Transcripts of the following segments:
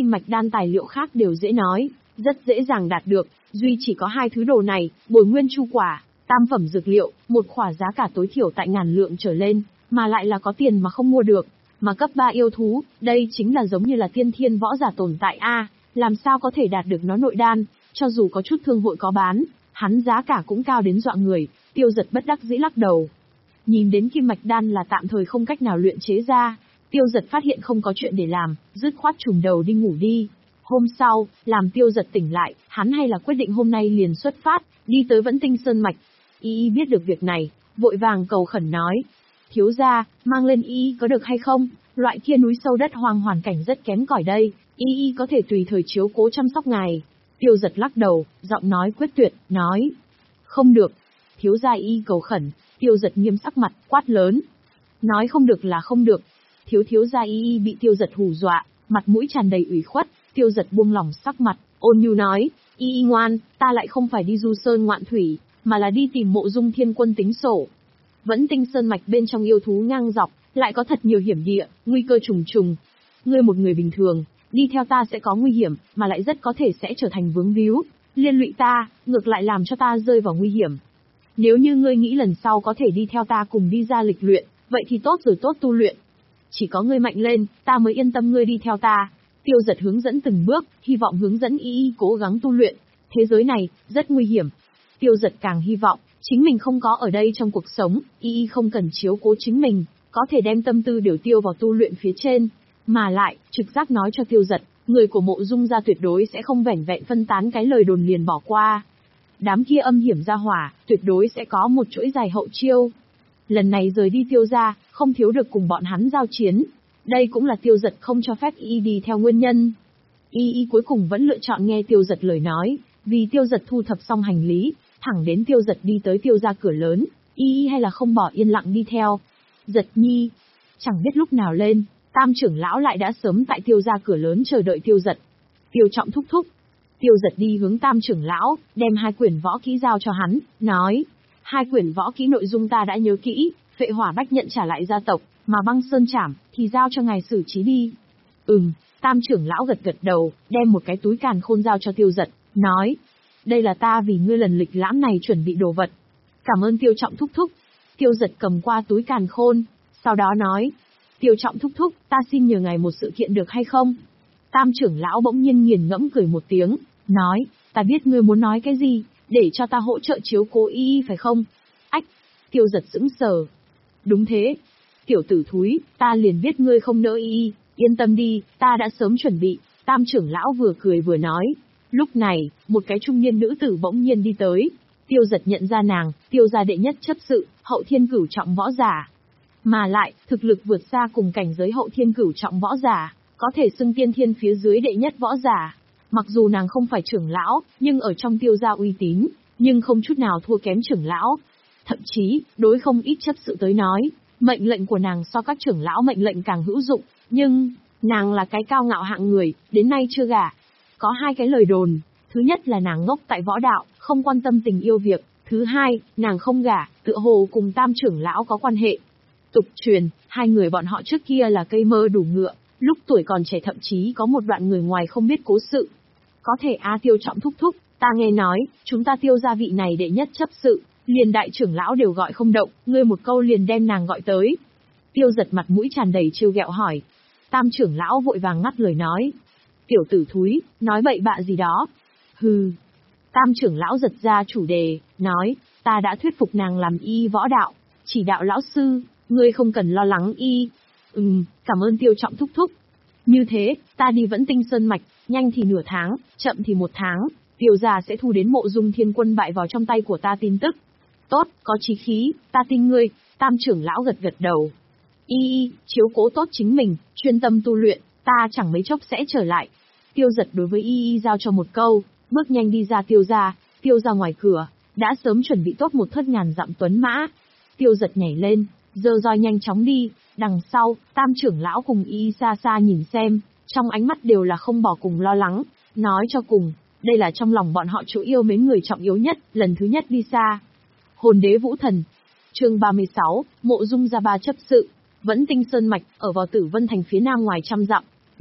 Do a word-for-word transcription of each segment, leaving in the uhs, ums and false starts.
kim mạch đan tài liệu khác đều dễ nói, rất dễ dàng đạt được, duy chỉ có hai thứ đồ này, bồi nguyên chu quả, tam phẩm dược liệu, một khỏa giá cả tối thiểu tại ngàn lượng trở lên, mà lại là có tiền mà không mua được. Mà cấp ba yêu thú, đây chính là giống như là tiên thiên võ giả tồn tại a, làm sao có thể đạt được nó nội đan, cho dù có chút thương hội có bán, hắn giá cả cũng cao đến dọa người. Tiêu Dật bất đắc dĩ lắc đầu. Nhìn đến kim mạch đan là tạm thời không cách nào luyện chế ra, Tiêu Dật phát hiện không có chuyện để làm, dứt khoát trùm đầu đi ngủ đi. Hôm sau, làm Tiêu Dật tỉnh lại, hắn hay là quyết định hôm nay liền xuất phát, đi tới Vẫn Tinh Sơn Mạch. Y Y biết được việc này, vội vàng cầu khẩn nói. Thiếu gia, mang lên Y Y có được hay không? Loại kia núi sâu đất hoang hoàn cảnh rất kém cỏi đây, Y Y có thể tùy thời chiếu cố chăm sóc ngài. Tiêu Dật lắc đầu, giọng nói quyết tuyệt, nói. Không được. Thiếu gia Y Y cầu khẩn, Tiêu Dật nghiêm sắc mặt, quát lớn. Nói không được là không được. Thiếu thiếu gia Y Y bị Tiêu Dật hù dọa, mặt mũi tràn đầy ủy khuất. Tiêu Dật buông lỏng sắc mặt, ôn nhu nói, Y Y ngoan, ta lại không phải đi du sơn ngoạn thủy, mà là đi tìm Mộ Dung Thiên Quân tính sổ. Vẫn Tinh Sơn Mạch bên trong yêu thú ngang dọc, lại có thật nhiều hiểm địa, nguy cơ trùng trùng. Ngươi một người bình thường, đi theo ta sẽ có nguy hiểm, mà lại rất có thể sẽ trở thành vướng víu, liên lụy ta, ngược lại làm cho ta rơi vào nguy hiểm. Nếu như ngươi nghĩ lần sau có thể đi theo ta cùng đi ra lịch luyện, vậy thì tốt rồi tốt tu luyện. Chỉ có ngươi mạnh lên, ta mới yên tâm ngươi đi theo ta. Tiêu Dật hướng dẫn từng bước, hy vọng hướng dẫn Y Y cố gắng tu luyện. Thế giới này, rất nguy hiểm. Tiêu Dật càng hy vọng, chính mình không có ở đây trong cuộc sống, Y Y không cần chiếu cố chính mình, có thể đem tâm tư đều tiêu vào tu luyện phía trên. Mà lại, trực giác nói cho Tiêu Dật, người của Mộ Dung gia tuyệt đối sẽ không vẻn vẹn phân tán cái lời đồn liền bỏ qua. Đám kia âm hiểm gia hỏa, tuyệt đối sẽ có một chuỗi dài hậu chiêu. Lần này rời đi Tiêu gia, không thiếu được cùng bọn hắn giao chiến. Đây cũng là Tiêu Dật không cho phép Y Y đi theo nguyên nhân. Y Y cuối cùng vẫn lựa chọn nghe Tiêu Dật lời nói, vì Tiêu Dật thu thập xong hành lý, thẳng đến Tiêu Dật đi tới Tiêu gia cửa lớn, Y Y hay là không bỏ yên lặng đi theo. Dật nhi, chẳng biết lúc nào lên, Tam trưởng lão lại đã sớm tại Tiêu gia cửa lớn chờ đợi Tiêu Dật. Tiêu Trọng thúc thúc. Tiêu Dật đi hướng Tam trưởng lão, đem hai quyển võ kỹ giao cho hắn, nói: hai quyển võ kỹ nội dung ta đã nhớ kỹ, Phệ Hỏa Bách nhận trả lại gia tộc, mà Băng Sơn Trảm thì giao cho ngài xử trí đi. Ừm, Tam trưởng lão gật gật đầu, đem một cái túi càn khôn giao cho Tiêu Dật, nói: đây là ta vì ngươi lần lịch lãm này chuẩn bị đồ vật. Cảm ơn Tiêu Trọng thúc thúc. Tiêu Dật cầm qua túi càn khôn, sau đó nói: Tiêu Trọng thúc thúc, ta xin nhờ ngài một sự kiện được hay không? Tam trưởng lão bỗng nhiên nghiền ngẫm cười một tiếng, nói: ta biết ngươi muốn nói cái gì, để cho ta hỗ trợ chiếu cố Y Y phải không? Ách! Tiêu Dật sững sờ. Đúng thế. Tiểu tử thúi, ta liền biết ngươi không nỡ Y Y, yên tâm đi, ta đã sớm chuẩn bị. Tam trưởng lão vừa cười vừa nói. Lúc này, một cái trung niên nữ tử bỗng nhiên đi tới. Tiêu Dật nhận ra nàng, Tiêu gia đệ nhất chấp sự, hậu thiên cửu trọng võ giả. Mà lại, thực lực vượt xa cùng cảnh giới hậu thiên cửu trọng võ giả, có thể xưng tiên thiên phía dưới đệ nhất võ giả. Mặc dù nàng không phải trưởng lão, nhưng ở trong Tiêu gia uy tín, nhưng không chút nào thua kém trưởng lão. Thậm chí, đối không ít chấp sự tới nói, mệnh lệnh của nàng so các trưởng lão mệnh lệnh càng hữu dụng, nhưng, nàng là cái cao ngạo hạng người, đến nay chưa gả. Có hai cái lời đồn, thứ nhất là nàng ngốc tại võ đạo, không quan tâm tình yêu việc, thứ hai, nàng không gả, tựa hồ cùng Tam trưởng lão có quan hệ. Tục truyền, hai người bọn họ trước kia là cây mơ đủ ngựa, lúc tuổi còn trẻ thậm chí có một đoạn người ngoài không biết cố sự. Có thể a Tiêu Trọng thúc thúc, ta nghe nói, chúng ta Tiêu gia vị này đệ nhất chấp sự, liền đại trưởng lão đều gọi không động, ngươi một câu liền đem nàng gọi tới. Tiêu Dật mặt mũi tràn đầy trêu ghẹo hỏi. Tam trưởng lão vội vàng ngắt lời nói. Tiểu tử thúi, nói bậy bạ gì đó. Hừ. Tam trưởng lão giật ra chủ đề, nói, ta đã thuyết phục nàng làm Y võ đạo, chỉ đạo lão sư, ngươi không cần lo lắng Y. Ừm, cảm ơn Tiêu Trọng thúc thúc. Như thế, ta đi Vẫn Tinh Sơn Mạch, nhanh thì nửa tháng, chậm thì một tháng, Tiêu gia sẽ thu đến Mộ Dung Thiên Quân bại vào trong tay của ta tin tức. Tốt, có chí khí, ta tin ngươi. Tam trưởng lão gật gật đầu. Y Y, chiếu cố tốt chính mình, chuyên tâm tu luyện, ta chẳng mấy chốc sẽ trở lại. Tiêu Dật đối với Y Y giao cho một câu, bước nhanh đi ra Tiêu gia. Tiêu gia ngoài cửa, đã sớm chuẩn bị tốt một thất ngàn dặm tuấn mã. Tiêu Dật nhảy lên, giơ roi nhanh chóng đi, đằng sau, Tam trưởng lão cùng Y Y xa xa nhìn xem, trong ánh mắt đều là không bỏ cùng lo lắng, nói cho cùng, đây là trong lòng bọn họ chỗ yêu mến người trọng yếu nhất, lần thứ nhất đi xa. Hồn đế vũ thần. Chương ba mươi sáu, Mộ Dung gia ba chấp sự. Vẫn Tinh Sơn Mạch, ở vào Tử Vân thành phía nam ngoài trăm dặm.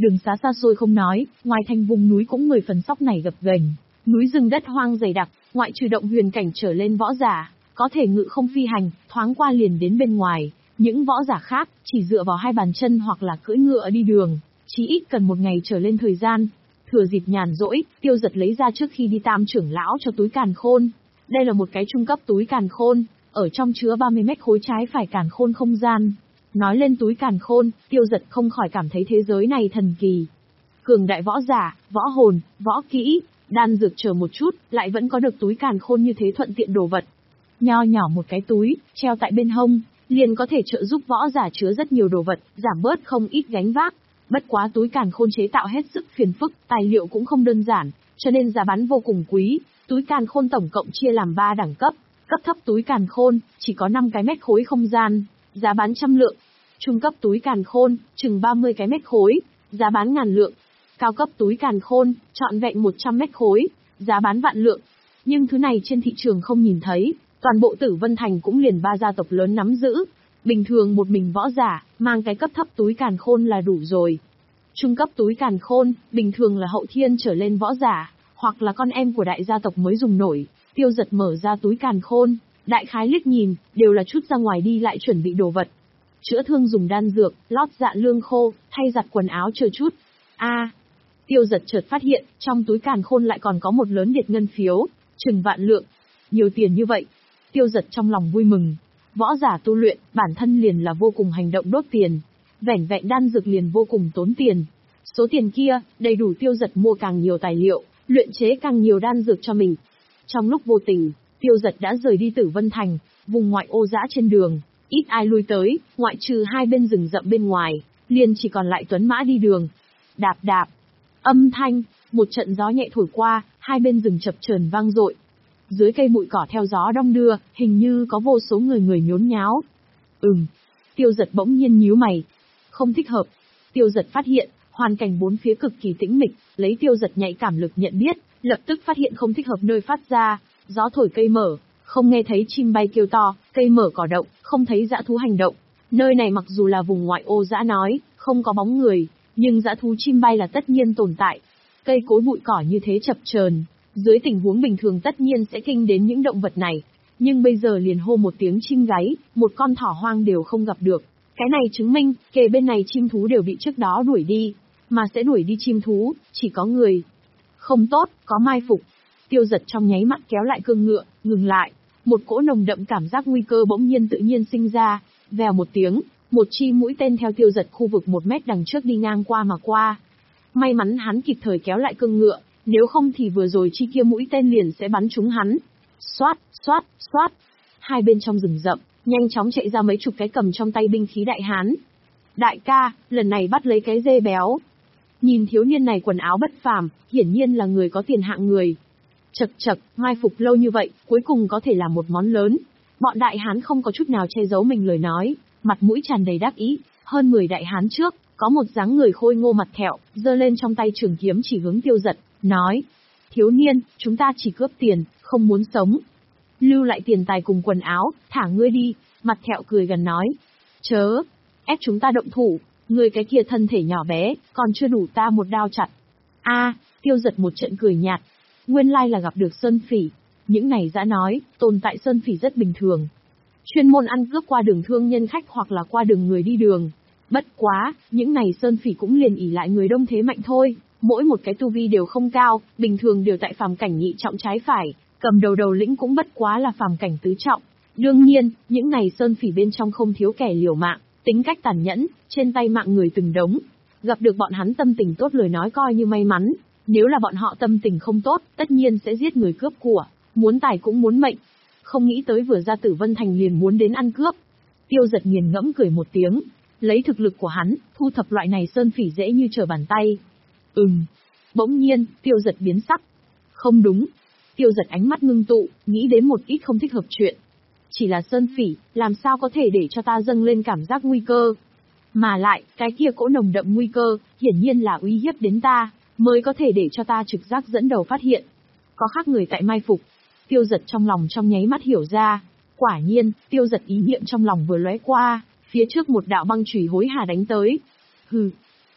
Đường xá xa xôi không nói, ngoài thành vùng núi cũng mười phần sóc này gập ghềnh, núi rừng đất hoang dày đặc, ngoại trừ động huyền cảnh trở lên võ giả, có thể ngự không phi hành, thoáng qua liền đến bên ngoài, những võ giả khác, chỉ dựa vào hai bàn chân hoặc là cưỡi ngựa đi đường, chí ít cần một ngày trở lên thời gian. Thừa dịp nhàn rỗi, Tiêu Dật lấy ra trước khi đi Tam trưởng lão cho túi càn khôn. Đây là một cái trung cấp túi càn khôn, ở trong chứa ba mươi mét khối trái phải càn khôn không gian. Nói lên túi càn khôn, Tiêu Dật không khỏi cảm thấy thế giới này thần kỳ. Cường đại võ giả, võ hồn, võ kỹ, đan dược chờ một chút, lại vẫn có được túi càn khôn như thế thuận tiện đồ vật. Nho nhỏ một cái túi, treo tại bên hông, liền có thể trợ giúp võ giả chứa rất nhiều đồ vật, giảm bớt không ít gánh vác. Bất quá túi càn khôn chế tạo hết sức phiền phức, tài liệu cũng không đơn giản, cho nên giá bán vô cùng quý. Túi càn khôn tổng cộng chia làm ba đẳng cấp. Cấp thấp túi càn khôn, chỉ có năm cái mét khối không gian, giá bán trăm lượng. Trung cấp túi càn khôn, chừng ba mươi cái mét khối, giá bán ngàn lượng. Cao cấp túi càn khôn, trọn vẹn một trăm mét khối, giá bán vạn lượng. Nhưng thứ này trên thị trường không nhìn thấy, toàn bộ Tử Vân Thành cũng liền ba gia tộc lớn nắm giữ. Bình thường một mình võ giả, mang cái cấp thấp túi càn khôn là đủ rồi. Trung cấp túi càn khôn, bình thường là hậu thiên trở lên võ giả, hoặc là con em của đại gia tộc mới dùng nổi. Tiêu Dật mở ra túi càn khôn, đại khái liếc nhìn, đều là chút ra ngoài đi lại chuẩn bị đồ vật. Chữa thương dùng đan dược, lót dạ lương khô, thay giặt quần áo chờ chút. A, à, Tiêu Dật chợt phát hiện, trong túi càn khôn lại còn có một lớn liệt ngân phiếu, chừng vạn lượng. Nhiều tiền như vậy. Tiêu Dật trong lòng vui mừng. Võ giả tu luyện, bản thân liền là vô cùng hành động đốt tiền. Vẻn vẹn đan dược liền vô cùng tốn tiền. Số tiền kia, đầy đủ Tiêu Dật mua càng nhiều tài liệu, luyện chế càng nhiều đan dược cho mình. Trong lúc vô tình, Tiêu Dật đã rời đi Tử Vân Thành, vùng ngoại ô dã trên đường, ít ai lui tới, ngoại trừ hai bên rừng rậm bên ngoài, liền chỉ còn lại tuấn mã đi đường. Đạp đạp, âm thanh, một trận gió nhẹ thổi qua, hai bên rừng chập chờn vang dội. Dưới cây bụi cỏ theo gió đong đưa, hình như có vô số người người nhốn nháo. Ừm, Tiêu Dật bỗng nhiên nhíu mày. Không thích hợp. Tiêu Dật phát hiện, hoàn cảnh bốn phía cực kỳ tĩnh mịch, lấy Tiêu Dật nhạy cảm lực nhận biết, lập tức phát hiện không thích hợp nơi phát ra, gió thổi cây mở, không nghe thấy chim bay kêu to, cây mở cỏ động, không thấy dã thú hành động. Nơi này mặc dù là vùng ngoại ô dã nói, không có bóng người, nhưng dã thú chim bay là tất nhiên tồn tại. Cây cối bụi cỏ như thế chập chờn, dưới tình huống bình thường tất nhiên sẽ kinh đến những động vật này, nhưng bây giờ liền hô một tiếng chim gáy, một con thỏ hoang đều không gặp được. Cái này chứng minh, kề bên này chim thú đều bị trước đó đuổi đi, mà sẽ đuổi đi chim thú, chỉ có người. Không tốt, có mai phục. Tiêu Dật trong nháy mắt kéo lại cương ngựa, ngừng lại. Một cỗ nồng đậm cảm giác nguy cơ bỗng nhiên tự nhiên sinh ra, vèo một tiếng, một chi mũi tên theo Tiêu Dật khu vực một mét đằng trước đi ngang qua mà qua. May mắn hắn kịp thời kéo lại cương ngựa, nếu không thì vừa rồi chi kia mũi tên liền sẽ bắn trúng hắn. Xoát, xoát, xoát. Hai bên trong rừng rậm, nhanh chóng chạy ra mấy chục cái cầm trong tay binh khí đại hán. Đại ca, lần này bắt lấy cái dê béo. Nhìn thiếu niên này quần áo bất phàm, hiển nhiên là người có tiền hạng người. Chậc chậc, mai phục lâu như vậy, cuối cùng có thể là một món lớn. Bọn đại hán không có chút nào che giấu mình lời nói, mặt mũi tràn đầy đắc ý. Hơn mười đại hán trước, có một dáng người khôi ngô mặt thẹo, giơ lên trong tay trường kiếm chỉ hướng Tiêu Dật, nói: thiếu niên, chúng ta chỉ cướp tiền, không muốn sống. Lưu lại tiền tài cùng quần áo, thả ngươi đi. Mặt thẹo cười gần nói: chớ, ép chúng ta động thủ, ngươi cái kia thân thể nhỏ bé, còn chưa đủ ta một đao chặt. A, à, Tiêu Dật một trận cười nhạt. Nguyên lai là gặp được Sơn Phỉ. Những này dã nói, tồn tại Sơn Phỉ rất bình thường. Chuyên môn ăn cướp qua đường thương nhân khách hoặc là qua đường người đi đường. Bất quá, những này Sơn Phỉ cũng liền ỷ lại người đông thế mạnh thôi. Mỗi một cái tu vi đều không cao, bình thường đều tại phàm cảnh nhị trọng trái phải, cầm đầu đầu lĩnh cũng bất quá là phàm cảnh tứ trọng. Đương nhiên, những này Sơn Phỉ bên trong không thiếu kẻ liều mạng, tính cách tàn nhẫn, trên tay mạng người từng đống. Gặp được bọn hắn tâm tình tốt lời nói coi như may mắn, nếu là bọn họ tâm tình không tốt, tất nhiên sẽ giết người cướp của, muốn tài cũng muốn mệnh. Không nghĩ tới vừa ra Tử Vân Thành liền muốn đến ăn cướp. Tiêu Dật nghiền ngẫm cười một tiếng, lấy thực lực của hắn, thu thập loại này Sơn Phỉ dễ như trở bàn tay. Ừm. Bỗng nhiên, Tiêu Dật biến sắc. Không đúng. Tiêu Dật ánh mắt ngưng tụ, nghĩ đến một ít không thích hợp chuyện. Chỉ là Sơn Phỉ, làm sao có thể để cho ta dâng lên cảm giác nguy cơ? Mà lại, cái kia cỗ nồng đậm nguy cơ, hiển nhiên là uy hiếp đến ta, mới có thể để cho ta trực giác dẫn đầu phát hiện. Có khác người tại mai phục. Tiêu Dật trong lòng trong nháy mắt hiểu ra. Quả nhiên, Tiêu Dật ý niệm trong lòng vừa lóe qua, phía trước một đạo băng chùy hối hả đánh tới. Hừ.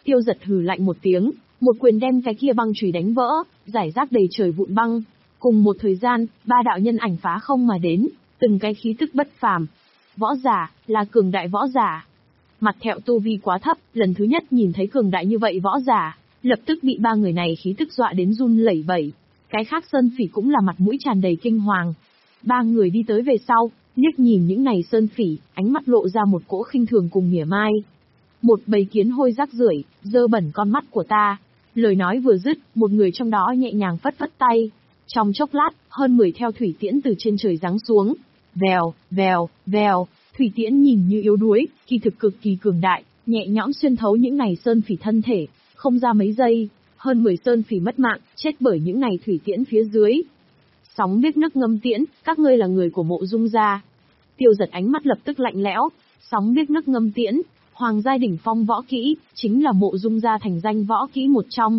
Tiêu Giật hừ lạnh một tiếng, một quyền đem cái kia băng chùy đánh vỡ, giải rác đầy trời vụn băng. Cùng một thời gian, ba đạo nhân ảnh phá không mà đến, từng cái khí tức bất phàm. Võ giả, là cường đại võ giả. Mặt Thẹo tu vi quá thấp, lần thứ nhất nhìn thấy cường đại như vậy võ giả, lập tức bị ba người này khí tức dọa đến run lẩy bẩy. Cái khác Sơn Phỉ cũng là mặt mũi tràn đầy kinh hoàng. Ba người đi tới về sau, liếc nhìn những này Sơn Phỉ, ánh mắt lộ ra một cỗ khinh thường cùng mỉa mai. Một bầy kiến hôi rác rưởi, dơ bẩn con mắt của ta. Lời nói vừa dứt, một người trong đó nhẹ nhàng phất phất tay. Trong chốc lát, hơn mười theo thủy tiễn từ trên trời giáng xuống. Vèo, vèo, vèo, thủy tiễn nhìn như yếu đuối, kỳ thực cực kỳ cường đại, nhẹ nhõm xuyên thấu những này Sơn Phỉ thân thể, không ra mấy giây, hơn mười Sơn Phỉ mất mạng, chết bởi những này thủy tiễn phía dưới. Sóng biết nước ngâm tiễn, các ngươi là người của Mộ Dung gia. Tiêu Giật ánh mắt lập tức lạnh lẽo, sóng biết nước ngâm tiễn, hoàng giai đỉnh phong võ kỹ, chính là Mộ Dung gia thành danh võ kỹ một trong.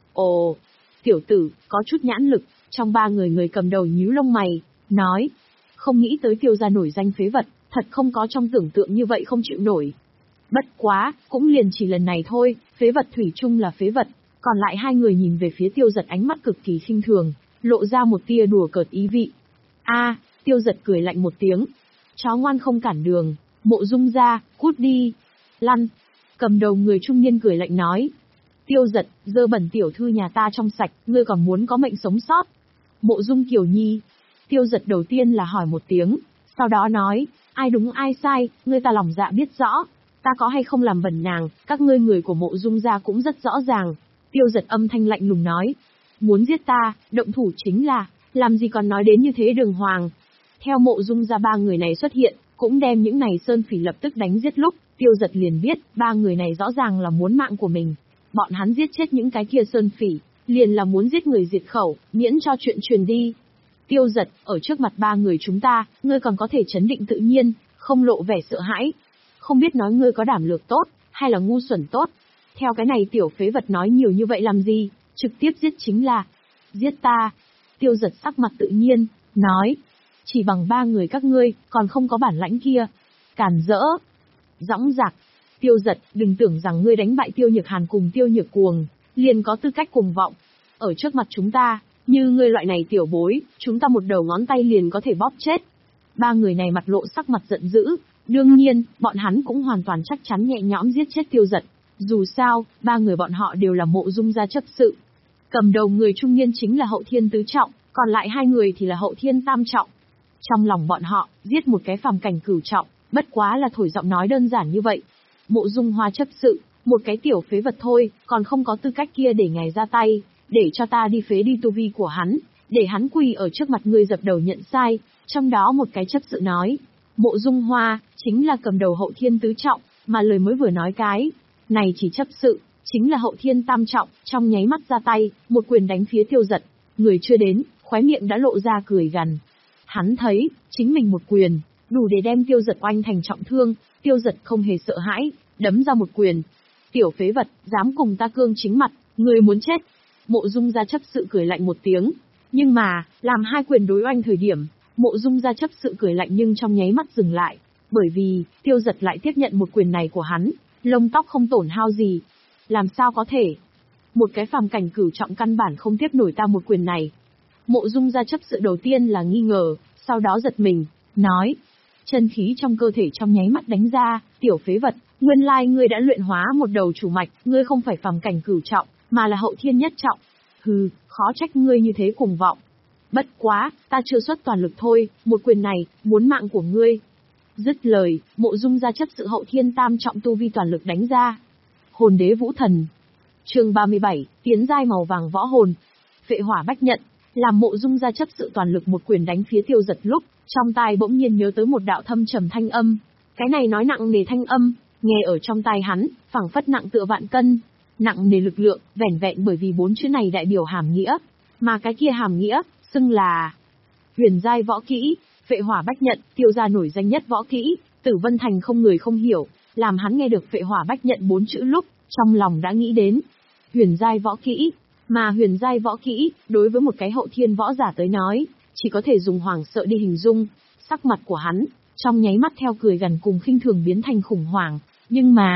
Ồ, tiểu tử, có chút nhãn lực, trong ba người người cầm đầu nhíu lông mày, nói, không nghĩ tới Tiêu gia nổi danh phế vật, thật không có trong tưởng tượng như vậy không chịu nổi. Bất quá, cũng liền chỉ lần này thôi, phế vật thủy chung là phế vật, còn lại hai người nhìn về phía Tiêu Giật ánh mắt cực kỳ khinh thường, lộ ra một tia đùa cợt ý vị. A, Tiêu Giật cười lạnh một tiếng, chó ngoan không cản đường, Mộ Dung gia, cút đi, lăn. Cầm đầu người trung niên cười lạnh nói, Tiêu Giật, dơ bẩn tiểu thư nhà ta trong sạch, ngươi còn muốn có mệnh sống sót. Mộ Dung Kiều Nhi. Tiêu Giật đầu tiên là hỏi một tiếng, sau đó nói, ai đúng ai sai, ngươi ta lòng dạ biết rõ, ta có hay không làm bẩn nàng, các ngươi người của Mộ Dung gia cũng rất rõ ràng. Tiêu Giật âm thanh lạnh lùng nói, muốn giết ta, động thủ chính là, làm gì còn nói đến như thế đường hoàng. Theo Mộ Dung gia ba người này xuất hiện, cũng đem những này Sơn Phỉ lập tức đánh giết lúc, Tiêu Giật liền biết, ba người này rõ ràng là muốn mạng của mình. Bọn hắn giết chết những cái kia Sơn Phỉ, liền là muốn giết người diệt khẩu, miễn cho chuyện truyền đi. Tiêu Giật, ở trước mặt ba người chúng ta, ngươi còn có thể trấn định tự nhiên, không lộ vẻ sợ hãi. Không biết nói ngươi có đảm lược tốt, hay là ngu xuẩn tốt. Theo cái này tiểu phế vật nói nhiều như vậy làm gì, trực tiếp giết chính là, giết ta. Tiêu Giật sắc mặt tự nhiên, nói, chỉ bằng ba người các ngươi, còn không có bản lãnh kia. Càn rỡ. Dõng dạc. Tiêu Giật, đừng tưởng rằng ngươi đánh bại Tiêu Nhược Hàn cùng Tiêu Nhược Cuồng, liền có tư cách cuồng vọng. Ở trước mặt chúng ta, như ngươi loại này tiểu bối, chúng ta một đầu ngón tay liền có thể bóp chết. Ba người này mặt lộ sắc mặt giận dữ, đương nhiên, bọn hắn cũng hoàn toàn chắc chắn nhẹ nhõm giết chết Tiêu Giật. Dù sao, ba người bọn họ đều là Mộ Dung gia chấp sự. Cầm đầu người trung niên chính là Hậu Thiên tứ trọng, còn lại hai người thì là Hậu Thiên tam trọng. Trong lòng bọn họ, giết một cái phàm cảnh cửu trọng, bất quá là thổi giọng nói đơn giản như vậy. Mộ Dung Hoa chấp sự, một cái tiểu phế vật thôi, còn không có tư cách kia để ngài ra tay, để cho ta đi phế đi tu vi của hắn, để hắn quỳ ở trước mặt ngươi dập đầu nhận sai. Trong đó một cái chấp sự nói, Mộ Dung Hoa, chính là cầm đầu Hậu Thiên tứ trọng, mà lời mới vừa nói cái này chỉ chấp sự, chính là Hậu Thiên tam trọng, trong nháy mắt ra tay, một quyền đánh phía Tiêu Giật. Người chưa đến, khóe miệng đã lộ ra cười gằn. Hắn thấy, chính mình một quyền, đủ để đem Tiêu Giật oanh thành trọng thương. Tiêu Giật không hề sợ hãi, đấm ra một quyền. Tiểu phế vật, dám cùng ta cương chính mặt, người muốn chết. Mộ Dung gia chấp sự cười lạnh một tiếng. Nhưng mà, làm hai quyền đối oanh thời điểm, Mộ Dung gia chấp sự cười lạnh nhưng trong nháy mắt dừng lại. Bởi vì, Tiêu Giật lại tiếp nhận một quyền này của hắn, lông tóc không tổn hao gì. Làm sao có thể? Một cái phàm cảnh cửu trọng căn bản không tiếp nổi ta một quyền này. Mộ Dung gia chấp sự đầu tiên là nghi ngờ, sau đó giật mình, nói. Chân khí trong cơ thể trong nháy mắt đánh ra, tiểu phế vật, nguyên lai ngươi đã luyện hóa một đầu chủ mạch, ngươi không phải phàm cảnh cửu trọng, mà là Hậu Thiên nhất trọng. Hừ, khó trách ngươi như thế cuồng vọng. Bất quá, ta chưa xuất toàn lực thôi, một quyền này, muốn mạng của ngươi. Dứt lời, Mộ Dung gia chấp sự Hậu Thiên tam trọng tu vi toàn lực đánh ra. Hồn đế vũ thần. Chương ba mươi bảy, tiến giai màu vàng võ hồn. Phệ hỏa bách nhận, làm Mộ Dung gia chấp sự toàn lực một quyền đánh phía Tiêu Giật lúc, trong tai bỗng nhiên nhớ tới một đạo thâm trầm thanh âm. Cái này nói nặng nề thanh âm, nghe ở trong tai hắn, phảng phất nặng tựa vạn cân. Nặng nề lực lượng, vẻn vẹn bởi vì bốn chữ này đại biểu hàm nghĩa, mà cái kia hàm nghĩa, xưng là huyền giai võ kỹ. Phệ hỏa bách nhận, Tiêu gia nổi danh nhất võ kỹ, Tử Vân Thành không người không hiểu, làm hắn nghe được phệ hỏa bách nhận bốn chữ lúc, trong lòng đã nghĩ đến huyền giai võ kỹ, mà huyền giai võ kỹ, đối với một cái Hậu Thiên võ giả tới nói, chỉ có thể dùng hoảng sợ đi hình dung. Sắc mặt của hắn, trong nháy mắt theo cười gằn cùng khinh thường biến thành khủng hoảng, nhưng mà,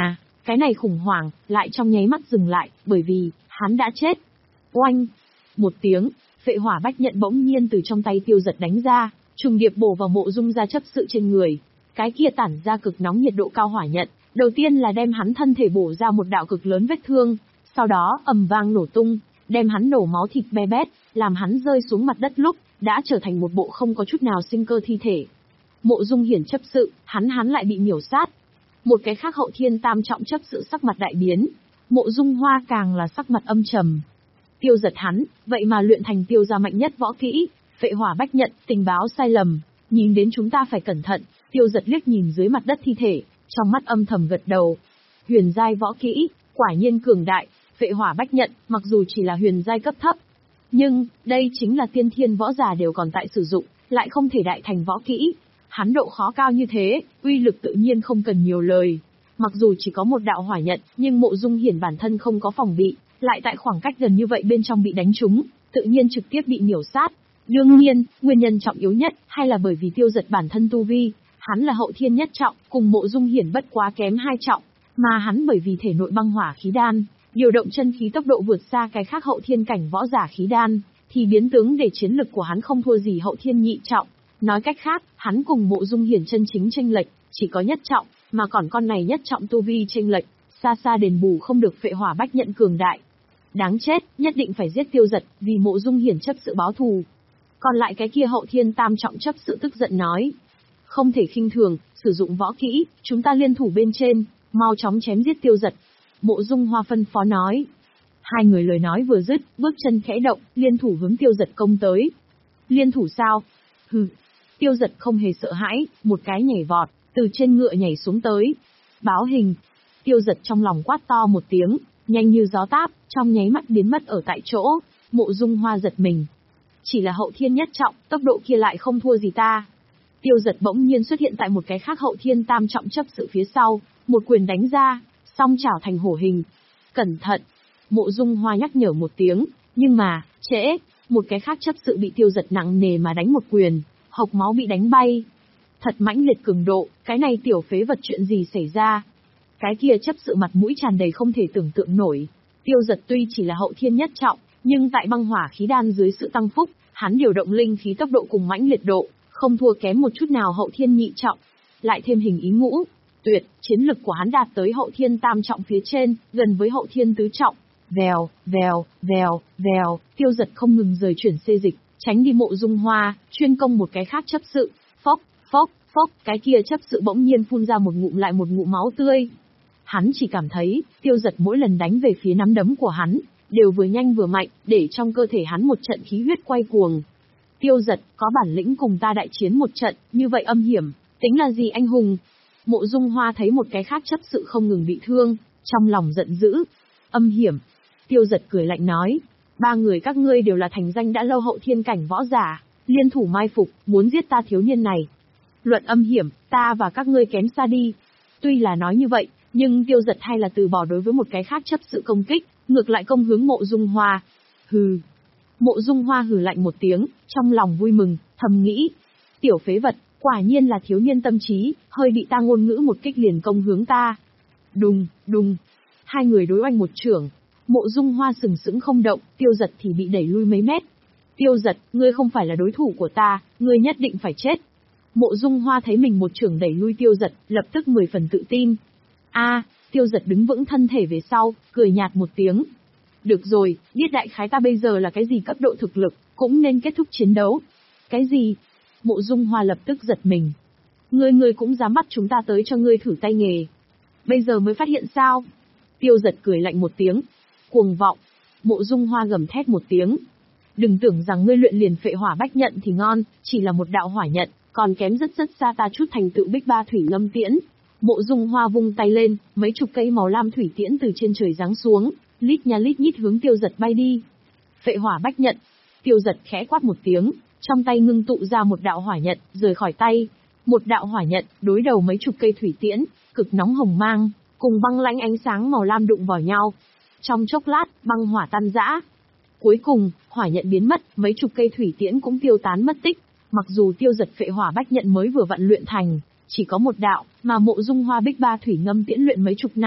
Cái này khủng hoảng, lại trong nháy mắt dừng lại, bởi vì, hắn đã chết. Oanh! Một tiếng, phệ hỏa bách nhận bỗng nhiên từ trong tay Tiêu Giật đánh ra, trùng điệp bổ vào Mộ Dung gia chấp sự trên người. Cái kia tản ra cực nóng nhiệt độ cao hỏa nhận, đầu tiên là đem hắn thân thể bổ ra một đạo cực lớn vết thương, sau đó ầm vang nổ tung, đem hắn nổ máu thịt be bét, làm hắn rơi xuống mặt đất lúc, đã trở thành một bộ không có chút nào sinh cơ thi thể. Mộ Dung Hiển chấp sự, hắn hắn lại bị miểu sát. Một cái khác hậu thiên tam trọng chấp sự sắc mặt đại biến, Mộ Dung Hoa càng là sắc mặt âm trầm. Tiêu Giật hắn, vậy mà luyện thành Tiêu gia mạnh nhất võ kỹ, phệ hỏa bách nhận, tình báo sai lầm, nhìn đến chúng ta phải cẩn thận. Tiêu Giật liếc nhìn dưới mặt đất thi thể, trong mắt âm thầm gật đầu. Huyền giai võ kỹ, quả nhiên cường đại, phệ hỏa bách nhận, mặc dù chỉ là huyền giai cấp thấp, nhưng đây chính là tiên thiên võ giả đều còn tại sử dụng, lại không thể đại thành võ kỹ. Hắn độ khó cao như thế, uy lực tự nhiên không cần nhiều lời. Mặc dù chỉ có một đạo hỏa nhận, nhưng Mộ Dung Hiển bản thân không có phòng bị, lại tại khoảng cách gần như vậy bên trong bị đánh trúng, tự nhiên trực tiếp bị miểu sát. Đương nhiên, nguyên nhân trọng yếu nhất, hay là bởi vì Tiêu Giật bản thân tu vi, hắn là hậu thiên nhất trọng, cùng Mộ Dung Hiển bất quá kém hai trọng, mà hắn bởi vì thể nội băng hỏa khí đan, điều động chân khí tốc độ vượt xa cái khác hậu thiên cảnh võ giả khí đan, thì biến tướng để chiến lực của hắn không thua gì hậu thiên nhị trọng. Nói cách khác, hắn cùng Mộ Dung Hiển chân chính chênh lệch, chỉ có nhất trọng, mà còn con này nhất trọng tu vi chênh lệch, xa xa đền bù không được phệ hỏa bách nhận cường đại. Đáng chết, nhất định phải giết Tiêu Giật, vì Mộ Dung Hiển chấp sự báo thù. Còn lại cái kia hậu thiên tam trọng chấp sự tức giận nói. Không thể khinh thường, sử dụng võ kỹ, chúng ta liên thủ bên trên, mau chóng chém giết Tiêu Giật. Mộ Dung Hoa phân phó nói. Hai người lời nói vừa dứt, bước chân khẽ động, liên thủ hướng Tiêu Giật công tới. Liên thủ sao? Hừ. Tiêu Giật không hề sợ hãi, một cái nhảy vọt, từ trên ngựa nhảy xuống tới. Báo hình. Tiêu Giật trong lòng quát to một tiếng, nhanh như gió táp, trong nháy mắt biến mất ở tại chỗ. Mộ Dung Hoa giật mình. Chỉ là hậu thiên nhất trọng, tốc độ kia lại không thua gì ta. Tiêu Giật bỗng nhiên xuất hiện tại một cái khác hậu thiên tam trọng chấp sự phía sau, một quyền đánh ra, song chảo thành hổ hình. Cẩn thận! Mộ Dung Hoa nhắc nhở một tiếng, nhưng mà, trễ, một cái khác chấp sự bị Tiêu Giật nặng nề mà đánh một quyền, hộc máu bị đánh bay. Thật mãnh liệt cường độ, cái này tiểu phế vật chuyện gì xảy ra? Cái kia chấp sự mặt mũi tràn đầy không thể tưởng tượng nổi. Tiêu Giật tuy chỉ là hậu thiên nhất trọng, nhưng tại băng hỏa khí đan dưới sự tăng phúc, hắn điều động linh khí tốc độ cùng mãnh liệt độ, không thua kém một chút nào hậu thiên nhị trọng. Lại thêm hình ý ngũ, tuyệt, chiến lực của hắn đạt tới hậu thiên tam trọng phía trên, gần với hậu thiên tứ trọng. Vèo, vèo, vèo, vèo, Tiêu Giật không ngừng rời chuyển xê dịch, tránh đi Mộ Dung Hoa, chuyên công một cái khác chấp sự. Phốc, phốc, phốc, cái kia chấp sự bỗng nhiên phun ra một ngụm lại một ngụm máu tươi. Hắn chỉ cảm thấy, Tiêu Giật mỗi lần đánh về phía nắm đấm của hắn, đều vừa nhanh vừa mạnh, để trong cơ thể hắn một trận khí huyết quay cuồng. Tiêu Giật, có bản lĩnh cùng ta đại chiến một trận, như vậy âm hiểm, tính là gì anh hùng? Mộ Dung Hoa thấy một cái khác chấp sự không ngừng bị thương, trong lòng giận dữ. Âm hiểm. Tiêu Giật cười lạnh nói, ba người các ngươi đều là thành danh đã lâu hậu thiên cảnh võ giả, liên thủ mai phục, muốn giết ta thiếu niên này. Luận âm hiểm, ta và các ngươi kém xa đi. Tuy là nói như vậy, nhưng Tiêu Giật hay là từ bỏ đối với một cái khác chấp sự công kích, ngược lại công hướng Mộ Dung Hoa. Hừ. Mộ Dung Hoa hừ lạnh một tiếng, trong lòng vui mừng, thầm nghĩ. Tiểu phế vật, quả nhiên là thiếu niên tâm trí, hơi bị ta ngôn ngữ một kích liền công hướng ta. Đùng, đùng. Hai người đối oanh một chưởng. Mộ Dung Hoa sừng sững không động, Tiêu Giật thì bị đẩy lui mấy mét. Tiêu Giật, ngươi không phải là đối thủ của ta, ngươi nhất định phải chết. Mộ Dung Hoa thấy mình một chưởng đẩy lui Tiêu Giật, lập tức mười phần tự tin. A, à, Tiêu Giật đứng vững thân thể về sau, cười nhạt một tiếng. Được rồi, biết đại khái ta bây giờ là cái gì cấp độ thực lực, cũng nên kết thúc chiến đấu. Cái gì? Mộ Dung Hoa lập tức giật mình. Ngươi ngươi cũng dám bắt chúng ta tới cho ngươi thử tay nghề. Bây giờ mới phát hiện sao? Tiêu Giật cười lạnh một tiếng. Cuồng vọng. Mộ Dung Hoa gầm thét một tiếng. Đừng tưởng rằng ngươi luyện liền phệ hỏa bách nhận thì ngon, chỉ là một đạo hỏa nhận, còn kém rất rất xa ta chút thành tựu bích ba thủy ngâm tiễn. Mộ Dung Hoa vung tay lên, mấy chục cây màu lam thủy tiễn từ trên trời giáng xuống, lít nha lít nhít hướng Tiêu Giật bay đi. Phệ hỏa bách nhận. Tiêu Giật khẽ quát một tiếng, trong tay ngưng tụ ra một đạo hỏa nhận, rời khỏi tay. Một đạo hỏa nhận, đối đầu mấy chục cây thủy tiễn, cực nóng hồng mang, cùng băng lãnh ánh sáng màu lam đụng vào nhau. Trong chốc lát, băng hỏa tan rã. Cuối cùng, hỏa nhận biến mất, mấy chục cây thủy tiễn cũng tiêu tán mất tích. Mặc dù Tiêu Giật phệ hỏa bách nhận mới vừa vặn luyện thành, chỉ có một đạo, mà Mộ Dung Hoa bích ba thủy ngâm tiễn luyện mấy chục năm,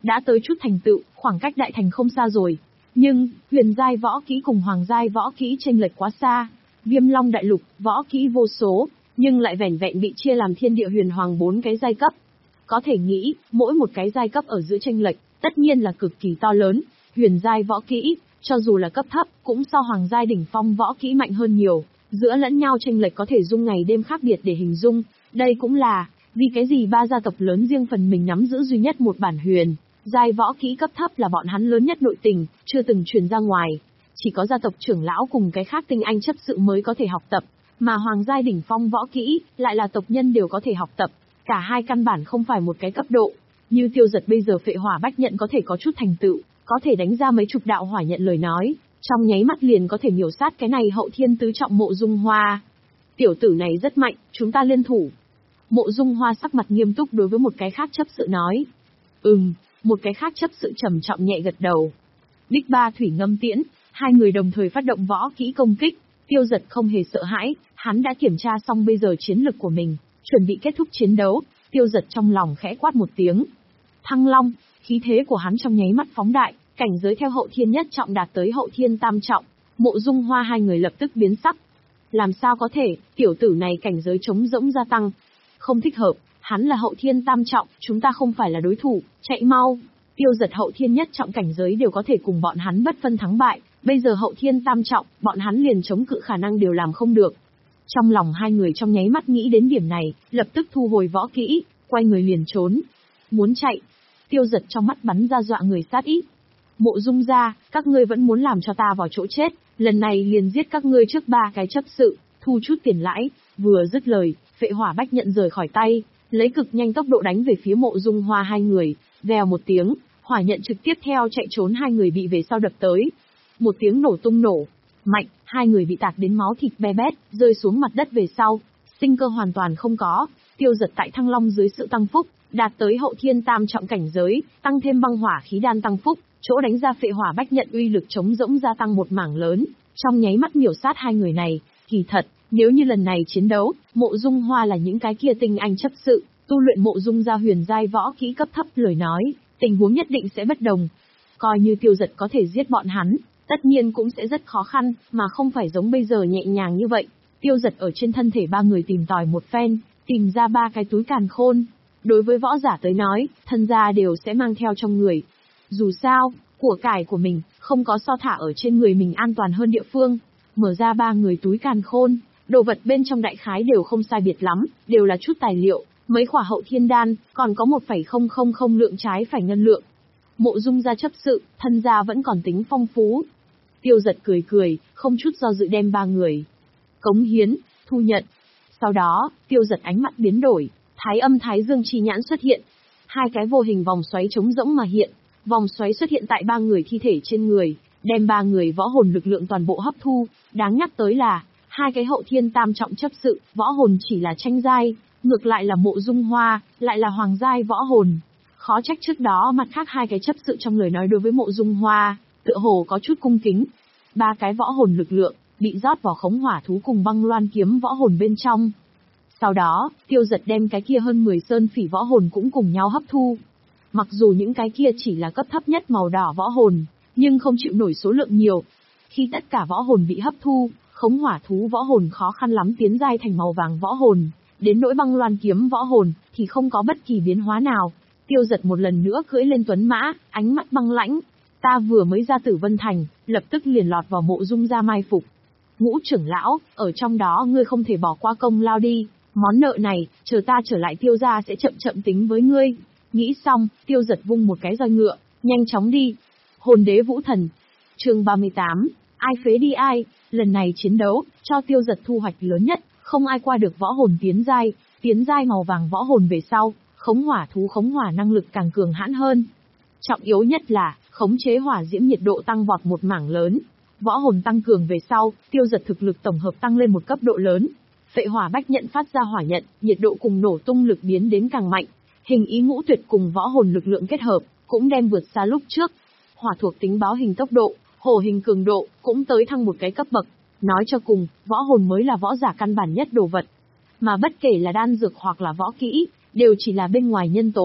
đã tới chút thành tựu, khoảng cách đại thành không xa rồi. Nhưng, huyền giai võ kỹ cùng hoàng giai võ kỹ chênh lệch quá xa. Viêm Long đại lục, võ kỹ vô số, nhưng lại vẻn vẹn bị chia làm thiên địa huyền hoàng bốn cái giai cấp. Có thể nghĩ, mỗi một cái giai cấp ở giữa chênh lệch, tất nhiên là cực kỳ to lớn. Huyền giai võ kỹ, cho dù là cấp thấp, cũng so hoàng giai đỉnh phong võ kỹ mạnh hơn nhiều. Giữa lẫn nhau chênh lệch có thể dung ngày đêm khác biệt để hình dung. Đây cũng là vì cái gì ba gia tộc lớn riêng phần mình nắm giữ duy nhất một bản huyền giai võ kỹ cấp thấp là bọn hắn lớn nhất nội tình, chưa từng truyền ra ngoài. Chỉ có gia tộc trưởng lão cùng cái khác tinh anh chấp sự mới có thể học tập, mà hoàng giai đỉnh phong võ kỹ lại là tộc nhân đều có thể học tập. Cả hai căn bản không phải một cái cấp độ. Như Tiêu Dật bây giờ phệ hỏa bách nhận có thể có chút thành tựu, có thể đánh ra mấy chục đạo hỏa nhận lời nói, trong nháy mắt liền có thể miểu sát cái này hậu thiên tứ trọng Mộ Dung Hoa. Tiểu tử này rất mạnh, chúng ta liên thủ. Mộ Dung Hoa sắc mặt nghiêm túc đối với một cái khác chấp sự nói. Ừm, một cái khác chấp sự trầm trọng nhẹ gật đầu. Đích ba thủy ngâm tiễn, hai người đồng thời phát động võ kỹ công kích. Tiêu Dật không hề sợ hãi, hắn đã kiểm tra xong bây giờ chiến lực của mình, chuẩn bị kết thúc chiến đấu. Tiêu Dật trong lòng khẽ quát một tiếng. Thăng Long, khí thế của hắn trong nháy mắt phóng đại, cảnh giới theo hậu thiên nhất trọng đạt tới hậu thiên tam trọng. Mộ Dung Hoa hai người lập tức biến sắc. Làm sao có thể, tiểu tử này cảnh giới trống rỗng gia tăng. Không thích hợp, hắn là hậu thiên tam trọng, chúng ta không phải là đối thủ, chạy mau. Tiêu Dật hậu thiên nhất trọng cảnh giới đều có thể cùng bọn hắn bất phân thắng bại, bây giờ hậu thiên tam trọng, bọn hắn liền chống cự khả năng đều làm không được. Trong lòng hai người trong nháy mắt nghĩ đến điểm này, lập tức thu hồi võ kỹ, quay người liền trốn. Muốn chạy. Tiêu Dật trong mắt bắn ra dọa người sát ý. Mộ Dung gia, các ngươi vẫn muốn làm cho ta vào chỗ chết, lần này liền giết các ngươi trước ba cái chấp sự, thu chút tiền lãi. Vừa dứt lời, phệ hỏa bách nhận rời khỏi tay, lấy cực nhanh tốc độ đánh về phía Mộ Dung Hoa hai người. Vèo một tiếng, hỏa nhận trực tiếp theo chạy trốn hai người bị về sau đập tới. Một tiếng nổ tung nổ mạnh, hai người bị tạc đến máu thịt be bét, rơi xuống mặt đất về sau, sinh cơ hoàn toàn không có. Tiêu Dật tại Thăng Long dưới sự tăng phúc, đạt tới hậu thiên tam trọng cảnh giới, tăng thêm băng hỏa khí đan tăng phúc, chỗ đánh ra phệ hỏa bách nhận uy lực chống rỗng gia tăng một mảng lớn, trong nháy mắt miểu sát hai người này. Kỳ thật, nếu như lần này chiến đấu, Mộ Dung Hoa là những cái kia tinh anh chấp sự, tu luyện Mộ Dung gia huyền giai võ kỹ cấp thấp lời nói, tình huống nhất định sẽ bất đồng. Coi như Tiêu Dật có thể giết bọn hắn, tất nhiên cũng sẽ rất khó khăn, mà không phải giống bây giờ nhẹ nhàng như vậy. Tiêu Dật ở trên thân thể ba người tìm tòi một phen, tìm ra ba cái túi càn khôn. Đối với võ giả tới nói, thân gia đều sẽ mang theo trong người. Dù sao, của cải của mình, không có so thả ở trên người mình an toàn hơn địa phương. Mở ra ba người túi càn khôn, đồ vật bên trong đại khái đều không sai biệt lắm, đều là chút tài liệu, mấy khỏa hậu thiên đan, còn có một phẩy không không không lượng trái phải ngân lượng. Mộ Dung gia chấp sự, thân gia vẫn còn tính phong phú. Tiêu Dật cười cười, không chút do dự đem ba người cống hiến, thu nhận. Sau đó, Tiêu Dật ánh mắt biến đổi, Thái Âm Thái Dương chi nhãn xuất hiện. Hai cái vô hình vòng xoáy trống rỗng mà hiện, vòng xoáy xuất hiện tại ba người thi thể trên người, đem ba người võ hồn lực lượng toàn bộ hấp thu. Đáng nhắc tới là, hai cái hậu thiên tam trọng chấp sự, võ hồn chỉ là tranh giai, ngược lại là Mộ Dung Hoa, lại là hoàng giai võ hồn. Khó trách trước đó mặt khác hai cái chấp sự trong lời nói đối với Mộ Dung Hoa, tựa hồ có chút cung kính. Ba cái võ hồn lực lượng, bị rót vào khống hỏa thú cùng băng loan kiếm võ hồn bên trong. Sau đó, Tiêu Dật đem cái kia hơn mười sơn phỉ võ hồn cũng cùng nhau hấp thu. Mặc dù những cái kia chỉ là cấp thấp nhất màu đỏ võ hồn, nhưng không chịu nổi số lượng nhiều. Khi tất cả võ hồn bị hấp thu, khống hỏa thú võ hồn khó khăn lắm tiến giai thành màu vàng võ hồn. Đến nỗi băng loan kiếm võ hồn, thì không có bất kỳ biến hóa nào. Tiêu Dật một lần nữa cưỡi lên tuấn mã, ánh mắt băng lãnh. Ta vừa mới ra Tử Vân Thành, lập tức liền lọt vào Mộ Dung gia mai phục. Ngũ trưởng lão, ở trong đó ngươi không thể bỏ qua công lao đi, món nợ này, chờ ta trở lại Tiêu gia sẽ chậm chậm tính với ngươi. Nghĩ xong, Tiêu Dật vung một cái roi ngựa, nhanh chóng đi. Hồn đế vũ thần. Chương ba mươi tám, ai phế đi ai, lần này chiến đấu, cho Tiêu Dật thu hoạch lớn nhất, không ai qua được võ hồn tiến giai, tiến giai màu vàng võ hồn về sau, khống hỏa thú khống hỏa năng lực càng cường hãn hơn. Trọng yếu nhất là, khống chế hỏa diễm nhiệt độ tăng vọt một mảng lớn. Võ hồn tăng cường về sau, Tiêu Dật thực lực tổng hợp tăng lên một cấp độ lớn. Phệ hỏa bách nhận phát ra hỏa nhận, nhiệt độ cùng nổ tung lực biến đến càng mạnh. Hình ý ngũ tuyệt cùng võ hồn lực lượng kết hợp, cũng đem vượt xa lúc trước. Hỏa thuộc tính báo hình tốc độ, hổ hình cường độ, cũng tới thăng một cái cấp bậc. Nói cho cùng, võ hồn mới là võ giả căn bản nhất đồ vật. Mà bất kể là đan dược hoặc là võ kỹ, đều chỉ là bên ngoài nhân tố,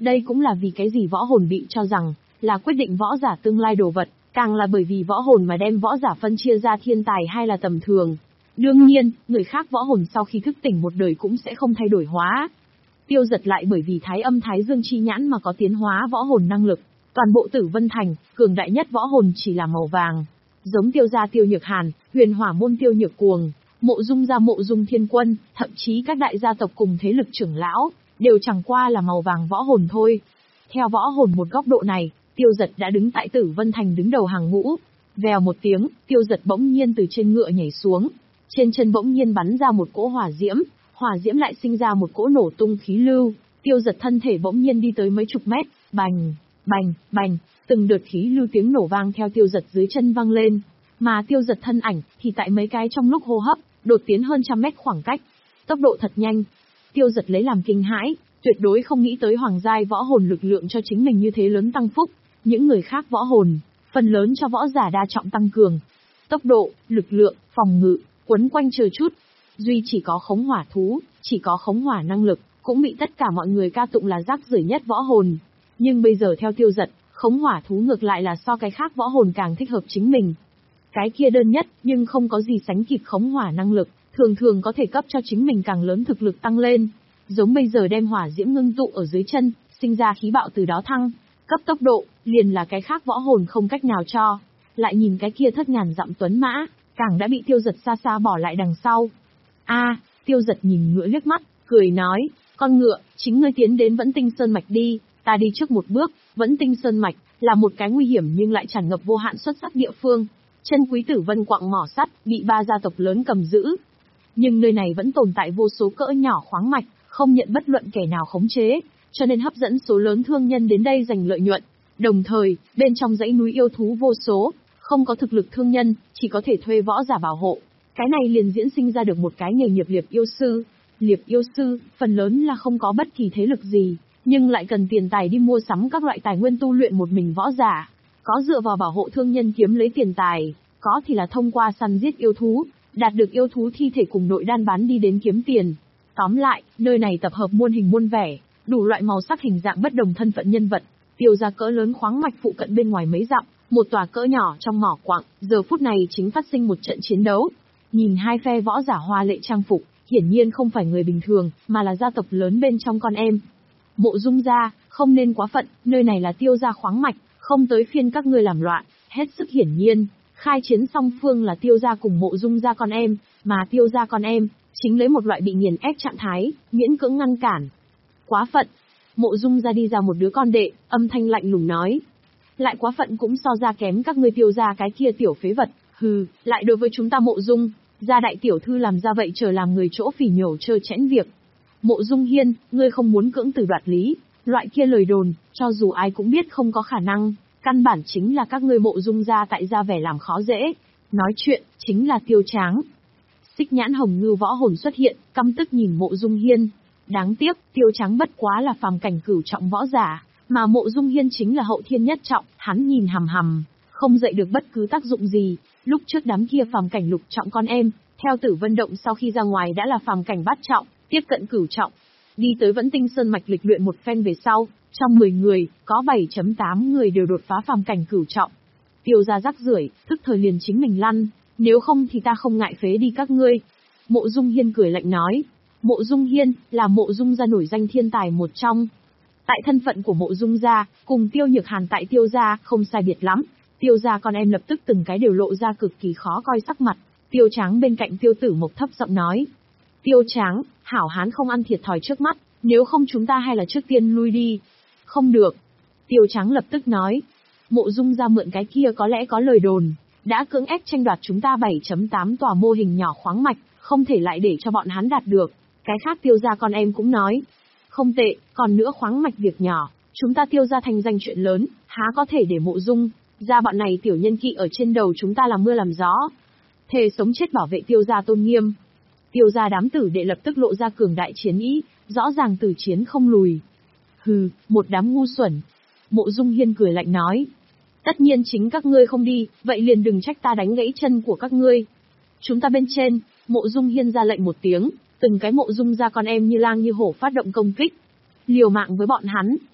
Đây cũng là vì cái gì võ hồn bị cho rằng là quyết định võ giả tương lai đồ vật, càng là bởi vì võ hồn mà đem võ giả phân chia ra thiên tài hay là tầm thường. Đương nhiên, người khác võ hồn sau khi thức tỉnh một đời cũng sẽ không thay đổi hóa. Tiêu Giật lại bởi vì Thái Âm Thái Dương chi nhãn mà có tiến hóa võ hồn năng lực. Toàn bộ Tử Vân Thành, cường đại nhất võ hồn chỉ là màu vàng. Giống Tiêu gia Tiêu Nhược Hàn, Huyền Hỏa môn Tiêu Nhược Cuồng, Mộ Dung gia Mộ Dung Thiên Quân, thậm chí các đại gia tộc cùng thế lực trưởng lão, đều chẳng qua là màu vàng võ hồn thôi. Theo võ hồn một góc độ này, Tiêu Giật đã đứng tại Tử Vân Thành đứng đầu hàng ngũ. Vèo một tiếng, Tiêu Giật bỗng nhiên từ trên ngựa nhảy xuống. Trên chân bỗng nhiên bắn ra một cỗ hỏa diễm, hỏa diễm lại sinh ra một cỗ nổ tung khí lưu. Tiêu Giật thân thể bỗng nhiên đi tới mấy chục mét, bành, bành, bành, từng đợt khí lưu tiếng nổ vang theo Tiêu Giật dưới chân vang lên. Mà Tiêu Giật thân ảnh thì tại mấy cái trong lúc hô hấp, đột tiến hơn trăm mét khoảng cách. Tốc độ thật nhanh. Tiêu Giật lấy làm kinh hãi, tuyệt đối không nghĩ tới hoàng giai võ hồn lực lượng cho chính mình như thế lớn tăng phúc. Những người khác võ hồn, phần lớn cho võ giả đa trọng tăng cường. Tốc độ, lực lượng, phòng ngự, quấn quanh chờ chút. Duy chỉ có khống hỏa thú, chỉ có khống hỏa năng lực, cũng bị tất cả mọi người ca tụng là rác rưởi nhất võ hồn. Nhưng bây giờ theo Tiêu Giật, khống hỏa thú ngược lại là so cái khác võ hồn càng thích hợp chính mình. Cái kia đơn nhất, nhưng không có gì sánh kịp khống hỏa năng lực, thường thường có thể cấp cho chính mình càng lớn thực lực tăng lên. Giống bây giờ đem hỏa diễm ngưng tụ ở dưới chân, sinh ra khí bạo từ đó thăng, cấp tốc độ, liền là cái khác võ hồn không cách nào cho. Lại nhìn cái kia thất ngàn dặm tuấn mã, càng đã bị Tiêu Giật xa xa bỏ lại đằng sau. A, Tiêu Giật nhìn ngựa liếc mắt, cười nói, con ngựa, chính ngươi tiến đến Vẫn Tinh Sơn Mạch đi, ta đi trước một bước. Vẫn Tinh Sơn Mạch là một cái nguy hiểm nhưng lại tràn ngập vô hạn xuất sắc địa phương. Chân quý Tử Vân quặng mỏ sắt bị ba gia tộc lớn cầm giữ. Nhưng nơi này vẫn tồn tại vô số cỡ nhỏ khoáng mạch, không nhận bất luận kẻ nào khống chế, cho nên hấp dẫn số lớn thương nhân đến đây giành lợi nhuận. Đồng thời, bên trong dãy núi yêu thú vô số, không có thực lực thương nhân, chỉ có thể thuê võ giả bảo hộ. Cái này liền diễn sinh ra được một cái nghề nghiệp liệp yêu sư. Liệp yêu sư, phần lớn là không có bất kỳ thế lực gì, nhưng lại cần tiền tài đi mua sắm các loại tài nguyên tu luyện một mình võ giả. Có dựa vào bảo hộ thương nhân kiếm lấy tiền tài, có thì là thông qua săn giết yêu thú, đạt được yêu thú thi thể cùng nội đan bán đi đến kiếm tiền. Tóm lại, nơi này tập hợp muôn hình muôn vẻ, đủ loại màu sắc hình dạng bất đồng thân phận nhân vật. Tiêu gia cỡ lớn khoáng mạch phụ cận bên ngoài mấy dặm, một tòa cỡ nhỏ trong mỏ quặng, giờ phút này chính phát sinh một trận chiến đấu. Nhìn hai phe võ giả hoa lệ trang phục, hiển nhiên không phải người bình thường, mà là gia tộc lớn bên trong con em. Mộ Dung gia, không nên quá phận, nơi này là Tiêu gia khoáng mạch, không tới phiên các ngươi làm loạn. Hết sức hiển nhiên, khai chiến song phương là Tiêu gia cùng Mộ Dung gia con em, mà Tiêu gia con em chính lấy một loại bị nghiền ép trạng thái, miễn cưỡng ngăn cản. Quá phận. Mộ Dung gia đi ra một đứa con đệ, âm thanh lạnh lùng nói. Lại quá phận cũng so ra kém các ngươi Tiêu gia cái kia tiểu phế vật, hừ, lại đối với chúng ta Mộ Dung gia đại tiểu thư làm ra vậy chờ làm người chỗ phỉ nhổ trơ chẽn việc. Mộ Dung Hiên, ngươi không muốn cưỡng từ đoạt lý, loại kia lời đồn, cho dù ai cũng biết không có khả năng, căn bản chính là các ngươi Mộ Dung gia tại gia vẻ làm khó dễ. Nói chuyện, chính là Tiêu Tráng. Xích nhãn hồng ngư võ hồn xuất hiện, căm tức nhìn Mộ Dung Hiên. Đáng tiếc, Tiêu Tráng bất quá là phàm cảnh cửu trọng võ giả, mà Mộ Dung Hiên chính là hậu thiên nhất trọng, hắn nhìn hằm hằm, không dậy được bất cứ tác dụng gì. Lúc trước đám kia phàm cảnh lục trọng con em, theo Tử Vân Động sau khi ra ngoài đã là phàm cảnh bát trọng, tiếp cận cửu trọng. Đi tới Vẫn Tinh Sơn Mạch lịch luyện một phen về sau, trong mười người, có bảy phẩy tám người đều đột phá phàm cảnh cửu trọng. Tiêu gia rắc rưởi, thức thời liền chính mình lăn, nếu không thì ta không ngại phế đi các ngươi. Mộ Dung Hiên cười lạnh nói. Mộ Dung Hiên là Mộ Dung gia nổi danh thiên tài một trong. Tại thân phận của Mộ Dung gia, cùng Tiêu Nhược Hàn tại Tiêu gia không sai biệt lắm. Tiêu gia con em lập tức từng cái đều lộ ra cực kỳ khó coi sắc mặt. Tiêu Tráng bên cạnh Tiêu Tử Mộc thấp giọng nói. Tiêu Tráng, hảo hán không ăn thiệt thòi trước mắt, nếu không chúng ta hay là trước tiên lui đi. Không được. Tiêu Tráng lập tức nói. Mộ Dung gia mượn cái kia có lẽ có lời đồn, đã cưỡng ép tranh đoạt chúng ta bảy phẩy tám tòa mô hình nhỏ khoáng mạch, không thể lại để cho bọn hắn đạt được. Cái khác Tiêu gia con em cũng nói. Không tệ, còn nữa khoáng mạch việc nhỏ, chúng ta Tiêu gia thành danh chuyện lớn, há có thể để Mộ Dung gia bọn này tiểu nhân kỵ ở trên đầu chúng ta làm mưa làm gió. Thề sống chết bảo vệ Tiêu gia tôn nghiêm. Tiêu gia đám tử đệ lập tức lộ ra cường đại chiến ý, rõ ràng tử chiến không lùi. Hừ, một đám ngu xuẩn. Mộ Dung Hiên cười lạnh nói. Tất nhiên chính các ngươi không đi, vậy liền đừng trách ta đánh gãy chân của các ngươi. Chúng ta bên trên, Mộ Dung Hiên ra lệnh một tiếng, từng cái Mộ Dung gia con em như lang như hổ phát động công kích. Liều mạng với bọn hắn.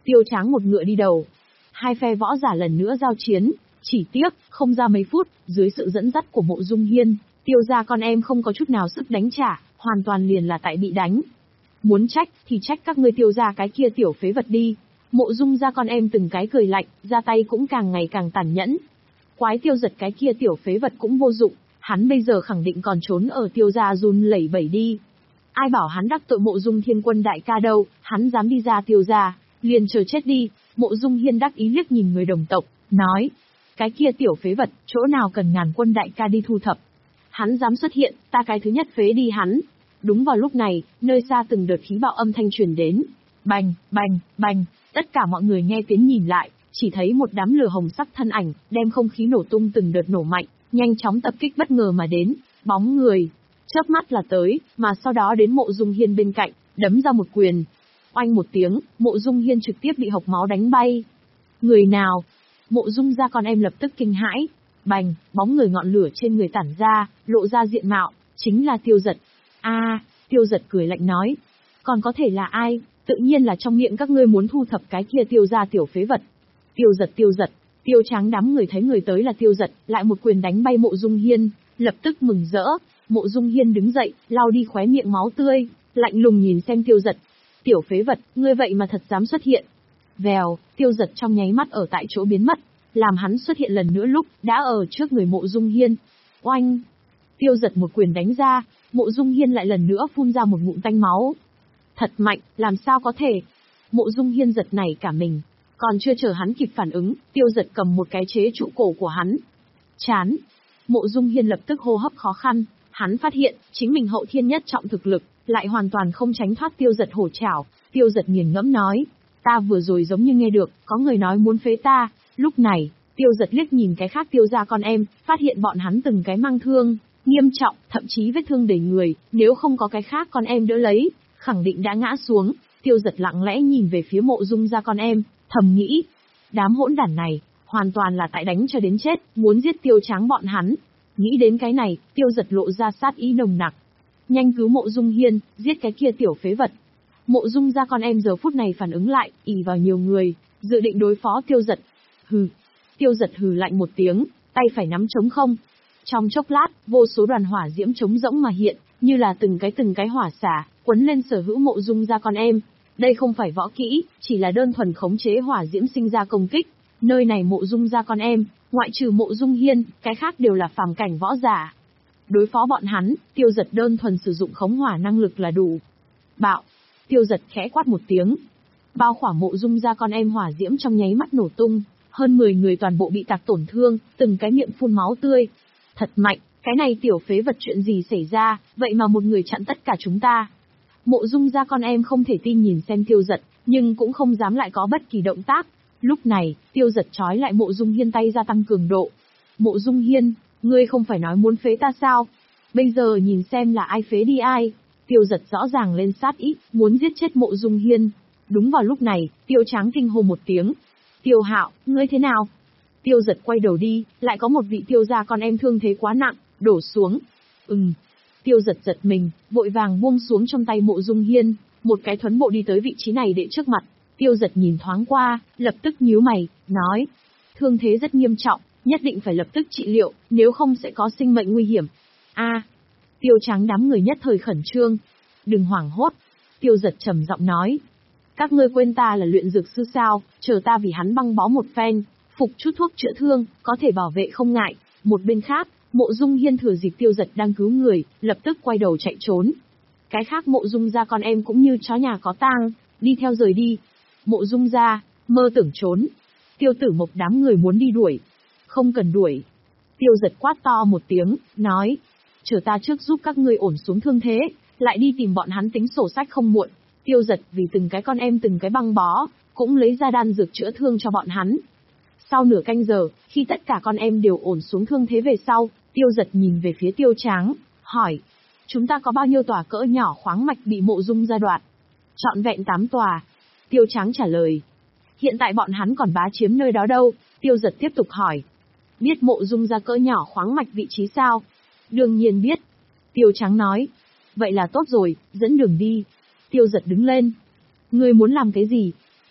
Tiêu Tráng một ngựa đi đầu. Hai phe võ giả lần nữa giao chiến, chỉ tiếc, không ra mấy phút, dưới sự dẫn dắt của Mộ Dung Hiên, Tiêu gia con em không có chút nào sức đánh trả, hoàn toàn liền là tại bị đánh. Muốn trách, thì trách các ngươi Tiêu gia cái kia tiểu phế vật đi. Mộ Dung gia con em từng cái cười lạnh, ra tay cũng càng ngày càng tàn nhẫn. Quái Tiêu Giật cái kia tiểu phế vật cũng vô dụng, hắn bây giờ khẳng định còn trốn ở Tiêu gia run lẩy bẩy đi. Ai bảo hắn đắc tội Mộ Dung Thiên Quân đại ca đâu, hắn dám đi ra Tiêu gia, liền chờ chết đi. Mộ Dung Hiên đắc ý liếc nhìn người đồng tộc, nói: cái kia tiểu phế vật, chỗ nào cần ngàn quân đại ca đi thu thập. Hắn dám xuất hiện, ta cái thứ nhất phế đi hắn. Đúng vào lúc này, nơi xa từng đợt khí bạo âm thanh truyền đến. Bành, bành, bành, tất cả mọi người nghe tiếng nhìn lại, chỉ thấy một đám lửa hồng sắc thân ảnh, đem không khí nổ tung từng đợt nổ mạnh, nhanh chóng tập kích bất ngờ mà đến, bóng người. Chớp mắt là tới, mà sau đó đến Mộ Dung Hiên bên cạnh, đấm ra một quyền. Oanh một tiếng, Mộ Dung Hiên trực tiếp bị hộc máu đánh bay. Người nào? Mộ Dung gia con em lập tức kinh hãi. Bành, bóng người ngọn lửa trên người tản ra, lộ ra diện mạo, chính là Tiêu Giật. A, à, Tiêu Giật cười lạnh nói. Còn có thể là ai? Tự nhiên là trong miệng các ngươi muốn thu thập cái kia Tiêu gia tiểu phế vật. Tiêu Giật Tiêu Giật, Tiêu Tráng đám người thấy người tới là Tiêu Giật, lại một quyền đánh bay Mộ Dung Hiên, lập tức mừng rỡ. Mộ Dung Hiên đứng dậy, lau đi khóe miệng máu tươi, lạnh lùng nhìn xem Tiêu Giật. Tiểu phế vật, ngươi vậy mà thật dám xuất hiện. Vèo, Tiêu Giật trong nháy mắt ở tại chỗ biến mất, làm hắn xuất hiện lần nữa lúc đã ở trước người Mộ Dung Hiên. Oanh! Tiêu Giật một quyền đánh ra, Mộ Dung Hiên lại lần nữa phun ra một ngụm tanh máu. Thật mạnh, làm sao có thể? Mộ Dung Hiên giật nảy cả mình, còn chưa chờ hắn kịp phản ứng, Tiêu Giật cầm một cái chế trụ cổ của hắn. Chán! Mộ Dung Hiên lập tức hô hấp khó khăn, hắn phát hiện chính mình hậu thiên nhất trọng thực lực, lại hoàn toàn không tránh thoát Tiêu Giật hổ chảo. Tiêu Giật nghiền ngẫm nói, ta vừa rồi giống như nghe được, có người nói muốn phế ta. Lúc này, Tiêu Giật liếc nhìn cái khác Tiêu gia con em, phát hiện bọn hắn từng cái mang thương, nghiêm trọng, thậm chí vết thương đầy người, nếu không có cái khác con em đỡ lấy, khẳng định đã ngã xuống. Tiêu Giật lặng lẽ nhìn về phía Mộ Dung gia con em, thầm nghĩ, đám hỗn đản này, hoàn toàn là tại đánh cho đến chết, muốn giết Tiêu Tráng bọn hắn. Nghĩ đến cái này, Tiêu Giật lộ ra sát ý nồng nặc. Nhanh cứu Mộ Dung Hiên, giết cái kia tiểu phế vật. Mộ Dung gia con em giờ phút này phản ứng lại, ỷ vào nhiều người, dự định đối phó Tiêu Giật. Hừ. Tiêu Giật hừ lạnh một tiếng, tay phải nắm trống không. Trong chốc lát, vô số đoàn hỏa diễm trống rỗng mà hiện, như là từng cái từng cái hỏa xả, quấn lên sở hữu Mộ Dung gia con em. Đây không phải võ kỹ, chỉ là đơn thuần khống chế hỏa diễm sinh ra công kích. Nơi này Mộ Dung gia con em, ngoại trừ Mộ Dung Hiên, cái khác đều là phàm cảnh võ giả. Đối phó bọn hắn, Tiêu Giật đơn thuần sử dụng khống hỏa năng lực là đủ. Bạo! Tiêu Giật khẽ quát một tiếng. Bao khỏa Mộ Dung gia con em hỏa diễm trong nháy mắt nổ tung, hơn mười người toàn bộ bị tạc tổn thương, từng cái miệng phun máu tươi. Thật mạnh, cái này tiểu phế vật chuyện gì xảy ra, vậy mà một người chặn tất cả chúng ta. Mộ Dung gia con em không thể tin nhìn xem Tiêu Giật, nhưng cũng không dám lại có bất kỳ động tác. Lúc này, Tiêu Giật trói lại Mộ Dung Hiên tay gia tăng cường độ. Mộ Dung Hiên, ngươi không phải nói muốn phế ta sao? Bây giờ nhìn xem là ai phế đi ai. Tiêu Giật rõ ràng lên sát ý, muốn giết chết Mộ Dung Hiên. Đúng vào lúc này, Tiêu Tráng kinh hô một tiếng. Tiêu Hạo, ngươi thế nào? Tiêu Giật quay đầu đi, lại có một vị Tiêu gia con em thương thế quá nặng, đổ xuống. Ừm. Tiêu Giật giật mình, vội vàng buông xuống trong tay Mộ Dung Hiên, một cái thuấn bộ đi tới vị trí này để trước mặt. Tiêu Giật nhìn thoáng qua, lập tức nhíu mày, nói: thương thế rất nghiêm trọng, nhất định phải lập tức trị liệu, nếu không sẽ có sinh mệnh nguy hiểm. A. À, Tiêu Tráng đám người nhất thời khẩn trương. Đừng hoảng hốt. Tiêu Giật trầm giọng nói. Các ngươi quên ta là luyện dược sư sao, chờ ta vì hắn băng bó một phen, phục chút thuốc chữa thương, có thể bảo vệ không ngại. Một bên khác, Mộ Dung Hiên thừa dịp Tiêu Giật đang cứu người, lập tức quay đầu chạy trốn. Cái khác Mộ Dung gia con em cũng như chó nhà có tang, đi theo rời đi. Mộ Dung gia, mơ tưởng trốn. Tiêu Tử Mộc đám người muốn đi đuổi. Không cần đuổi. Tiêu Giật quát to một tiếng, nói. Chờ ta trước giúp các ngươi ổn xuống thương thế, lại đi tìm bọn hắn tính sổ sách không muộn. Tiêu Giật vì từng cái con em từng cái băng bó, cũng lấy ra đan dược chữa thương cho bọn hắn. Sau nửa canh giờ, khi tất cả con em đều ổn xuống thương thế về sau, Tiêu Giật nhìn về phía Tiêu Tráng, hỏi. Chúng ta có bao nhiêu tòa cỡ nhỏ khoáng mạch bị Mộ Dung gia đoạt? Trọn vẹn tám tòa. Tiêu Tráng trả lời. Hiện tại bọn hắn còn bá chiếm nơi đó đâu? Tiêu Giật tiếp tục hỏi. Biết Mộ Dung gia cỡ nhỏ khoáng mạch vị trí sao? Đương nhiên biết. Tiêu Tráng nói. Vậy là tốt rồi, dẫn đường đi. Tiêu Giật đứng lên. Ngươi muốn làm cái gì?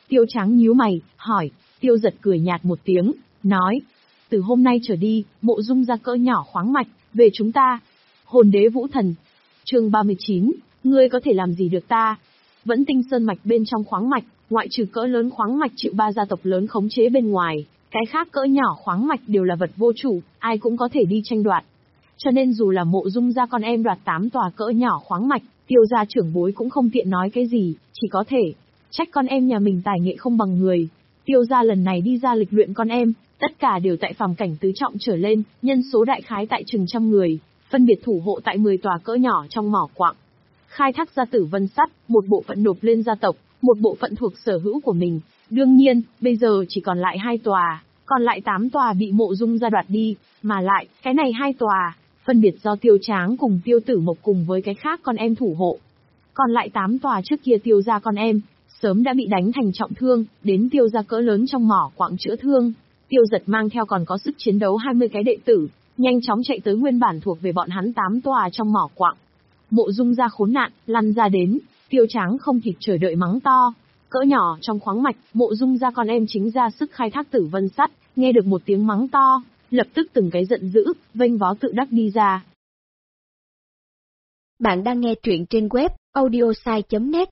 Tiêu Tráng nhíu mày, hỏi. Tiêu Giật cười nhạt một tiếng, nói. Từ hôm nay trở đi, mộ dung gia cỡ nhỏ khoáng mạch, về chúng ta. Hồn đế vũ thần. Chương ba mươi chín, ngươi có thể làm gì được ta? Vẫn Tinh Sơn mạch bên trong khoáng mạch, ngoại trừ cỡ lớn khoáng mạch chịu ba gia tộc lớn khống chế bên ngoài, cái khác cỡ nhỏ khoáng mạch đều là vật vô chủ, ai cũng có thể đi tranh đoạt. Cho nên dù là mộ dung gia con em đoạt tám tòa cỡ nhỏ khoáng mạch, Tiêu gia trưởng bối cũng không tiện nói cái gì, chỉ có thể trách con em nhà mình tài nghệ không bằng người. Tiêu gia lần này đi ra lịch luyện con em, tất cả đều tại phàm cảnh tứ trọng trở lên, nhân số đại khái tại chừng trăm người, phân biệt thủ hộ tại mười tòa cỡ nhỏ trong mỏ quặng. Khai thác ra Tử Vân Sắt, một bộ phận nộp lên gia tộc, một bộ phận thuộc sở hữu của mình. Đương nhiên, bây giờ chỉ còn lại hai tòa, còn lại tám tòa bị mộ dung gia đoạt đi, mà lại, cái này hai tòa, phân biệt do Tiêu Tráng cùng Tiêu Tử Mộc cùng với cái khác con em thủ hộ. Còn lại tám tòa trước kia Tiêu gia con em, sớm đã bị đánh thành trọng thương, đến Tiêu gia cỡ lớn trong mỏ quặng chữa thương. Tiêu Giật mang theo còn có sức chiến đấu hai mươi cái đệ tử, nhanh chóng chạy tới nguyên bản thuộc về bọn hắn tám tòa trong mỏ quặng. Mộ dung gia khốn nạn, lăn ra đến, Tiêu Tráng không kịp chờ đợi mắng to. Cỡ nhỏ trong khoáng mạch, mộ dung gia con em chính ra sức khai thác Tử Vân Sắt, nghe được một tiếng mắng to, lập tức từng cái giận dữ, vênh vó tự đắc đi ra. Bạn đang nghe truyện trên web audiosai chấm net.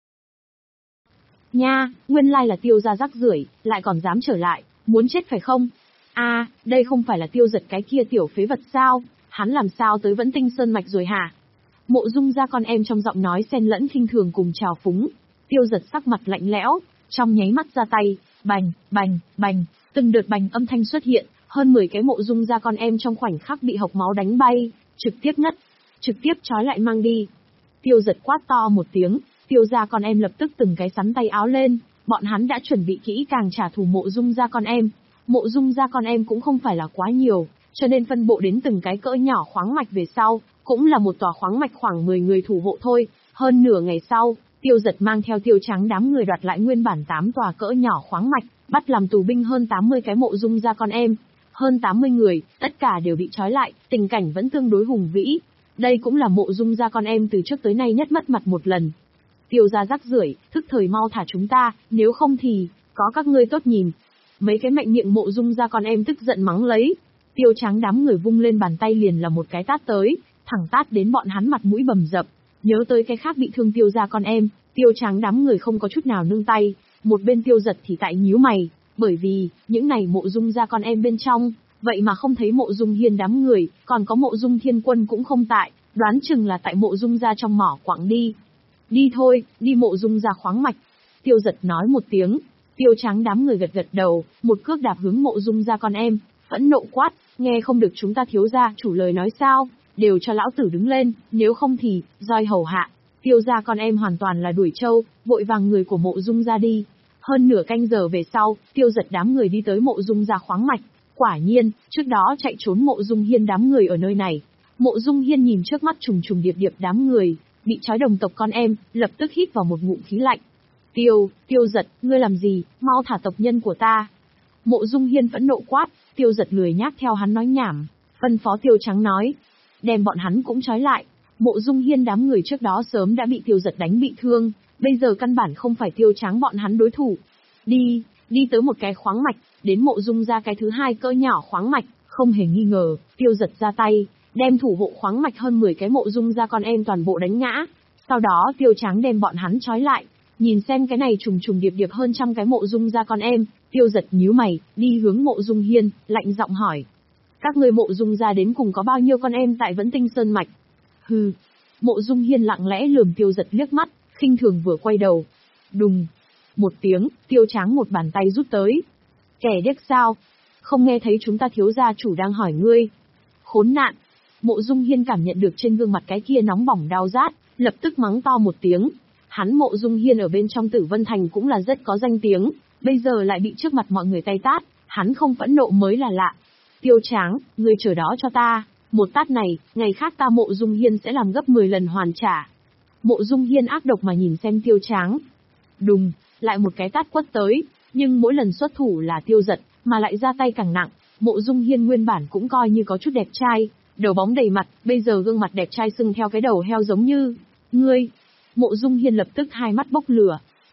Nha, nguyên lai là Tiêu gia rắc rưởi, lại còn dám trở lại, muốn chết phải không? A, à, đây không phải là Tiêu Giật cái kia tiểu phế vật sao? Hắn làm sao tới Vẫn Tinh Sơn mạch rồi hả? Mộ dung gia con em trong giọng nói xen lẫn khinh thường cùng trào phúng. Tiêu Giật sắc mặt lạnh lẽo, trong nháy mắt ra tay, bành, bành, bành, từng đợt bành âm thanh xuất hiện, hơn mười cái mộ dung gia con em trong khoảnh khắc bị hộc máu đánh bay, trực tiếp ngất, trực tiếp trói lại mang đi. Tiêu Giật quát to một tiếng, Tiêu gia con em lập tức từng cái sắn tay áo lên, bọn hắn đã chuẩn bị kỹ càng trả thù mộ dung gia con em. Mộ dung gia con em cũng không phải là quá nhiều, cho nên phân bộ đến từng cái cỡ nhỏ khoáng mạch về sau, cũng là một tòa khoáng mạch khoảng mười người thủ hộ thôi. Hơn nửa ngày sau, Tiêu Giật mang theo Tiêu Tráng đám người đoạt lại nguyên bản tám tòa cỡ nhỏ khoáng mạch, bắt làm tù binh hơn tám mươi cái mộ dung gia con em. Hơn tám mươi người, tất cả đều bị trói lại, tình cảnh vẫn tương đối hùng vĩ. Đây cũng là mộ dung gia con em từ trước tới nay nhất mất mặt một lần. Tiêu gia rắc rưởi, thức thời mau thả chúng ta, nếu không thì, có các ngươi tốt nhìn. Mấy cái mạnh miệng mộ dung gia con em tức giận mắng lấy. Tiêu Tráng đám người vung lên bàn tay liền là một cái tát tới, thẳng tát đến bọn hắn mặt mũi bầm dập. Nhớ tới cái khác bị thương Tiêu gia con em, Tiêu Tráng đám người không có chút nào nương tay, một bên Tiêu Giật thì tại nhíu mày, bởi vì, những này mộ dung gia con em bên trong, vậy mà không thấy mộ dung hiên đám người, còn có mộ dung thiên quân cũng không tại, đoán chừng là tại mộ dung gia trong mỏ quặng đi. Đi thôi, đi mộ dung gia khoáng mạch. Tiêu Giật nói một tiếng, Tiêu Tráng đám người gật gật đầu, một cước đạp hướng mộ dung gia con em, phẫn nộ quát, nghe không được chúng ta thiếu gia chủ lời nói sao, đều cho lão tử đứng lên, nếu không thì, roi hầu hạ. Tiêu gia con em hoàn toàn là đuổi trâu, vội vàng người của mộ dung gia đi. Hơn nửa canh giờ về sau, Tiêu Giật đám người đi tới mộ dung gia khoáng mạch. Quả nhiên, trước đó chạy trốn mộ dung hiên đám người ở nơi này. Mộ dung hiên nhìn trước mắt trùng trùng điệp điệp đám người, bị trói đồng tộc con em, lập tức hít vào một ngụm khí lạnh. Tiêu, Tiêu Giật, ngươi làm gì, mau thả tộc nhân của ta. Mộ dung hiên phẫn nộ quát, Tiêu Giật lười nhác theo hắn nói nhảm, phân phó Tiêu Trắng nói. Đem bọn hắn cũng trói lại. Mộ dung hiên đám người trước đó sớm đã bị Tiêu Giật đánh bị thương, bây giờ căn bản không phải Tiêu Tráng bọn hắn đối thủ. Đi, đi tới một cái khoáng mạch, đến mộ dung ra cái thứ hai cỡ nhỏ khoáng mạch, không hề nghi ngờ, Tiêu Giật ra tay, đem thủ hộ khoáng mạch hơn mười cái mộ dung ra con em toàn bộ đánh ngã. Sau đó Tiêu Tráng đem bọn hắn trói lại, nhìn xem cái này trùng trùng điệp điệp hơn trăm cái mộ dung ra con em, Tiêu Giật nhíu mày, đi hướng mộ dung hiên, lạnh giọng hỏi. Các người mộ dung ra đến cùng có bao nhiêu con em tại Vẫn Tinh Sơn mạch? Hừ. Mộ dung hiên lặng lẽ lườm Tiêu Giật liếc mắt, khinh thường vừa quay đầu. Đùng. Một tiếng, Tiêu Tráng một bàn tay rút tới. Kẻ điếc sao? Không nghe thấy chúng ta thiếu gia chủ đang hỏi ngươi. Khốn nạn. Mộ dung hiên cảm nhận được trên gương mặt cái kia nóng bỏng đau rát, lập tức mắng to một tiếng. Hắn mộ dung hiên ở bên trong Tử Vân Thành cũng là rất có danh tiếng, bây giờ lại bị trước mặt mọi người tay tát, hắn không phẫn nộ mới là lạ. Tiêu Tráng, ngươi chờ đó cho ta, một tát này, ngày khác ta mộ dung hiên sẽ làm gấp mười lần hoàn trả. Mộ dung hiên ác độc mà nhìn xem Tiêu Tráng. Đùng, lại một cái tát quất tới, nhưng mỗi lần xuất thủ là Tiêu Giật, mà lại ra tay càng nặng. Mộ dung hiên nguyên bản cũng coi như có chút đẹp trai, đầu bóng đầy mặt, bây giờ gương mặt đẹp trai sưng theo cái đầu heo giống như. Ngươi! Mộ dung hiên lập tức hai mắt bốc lửa.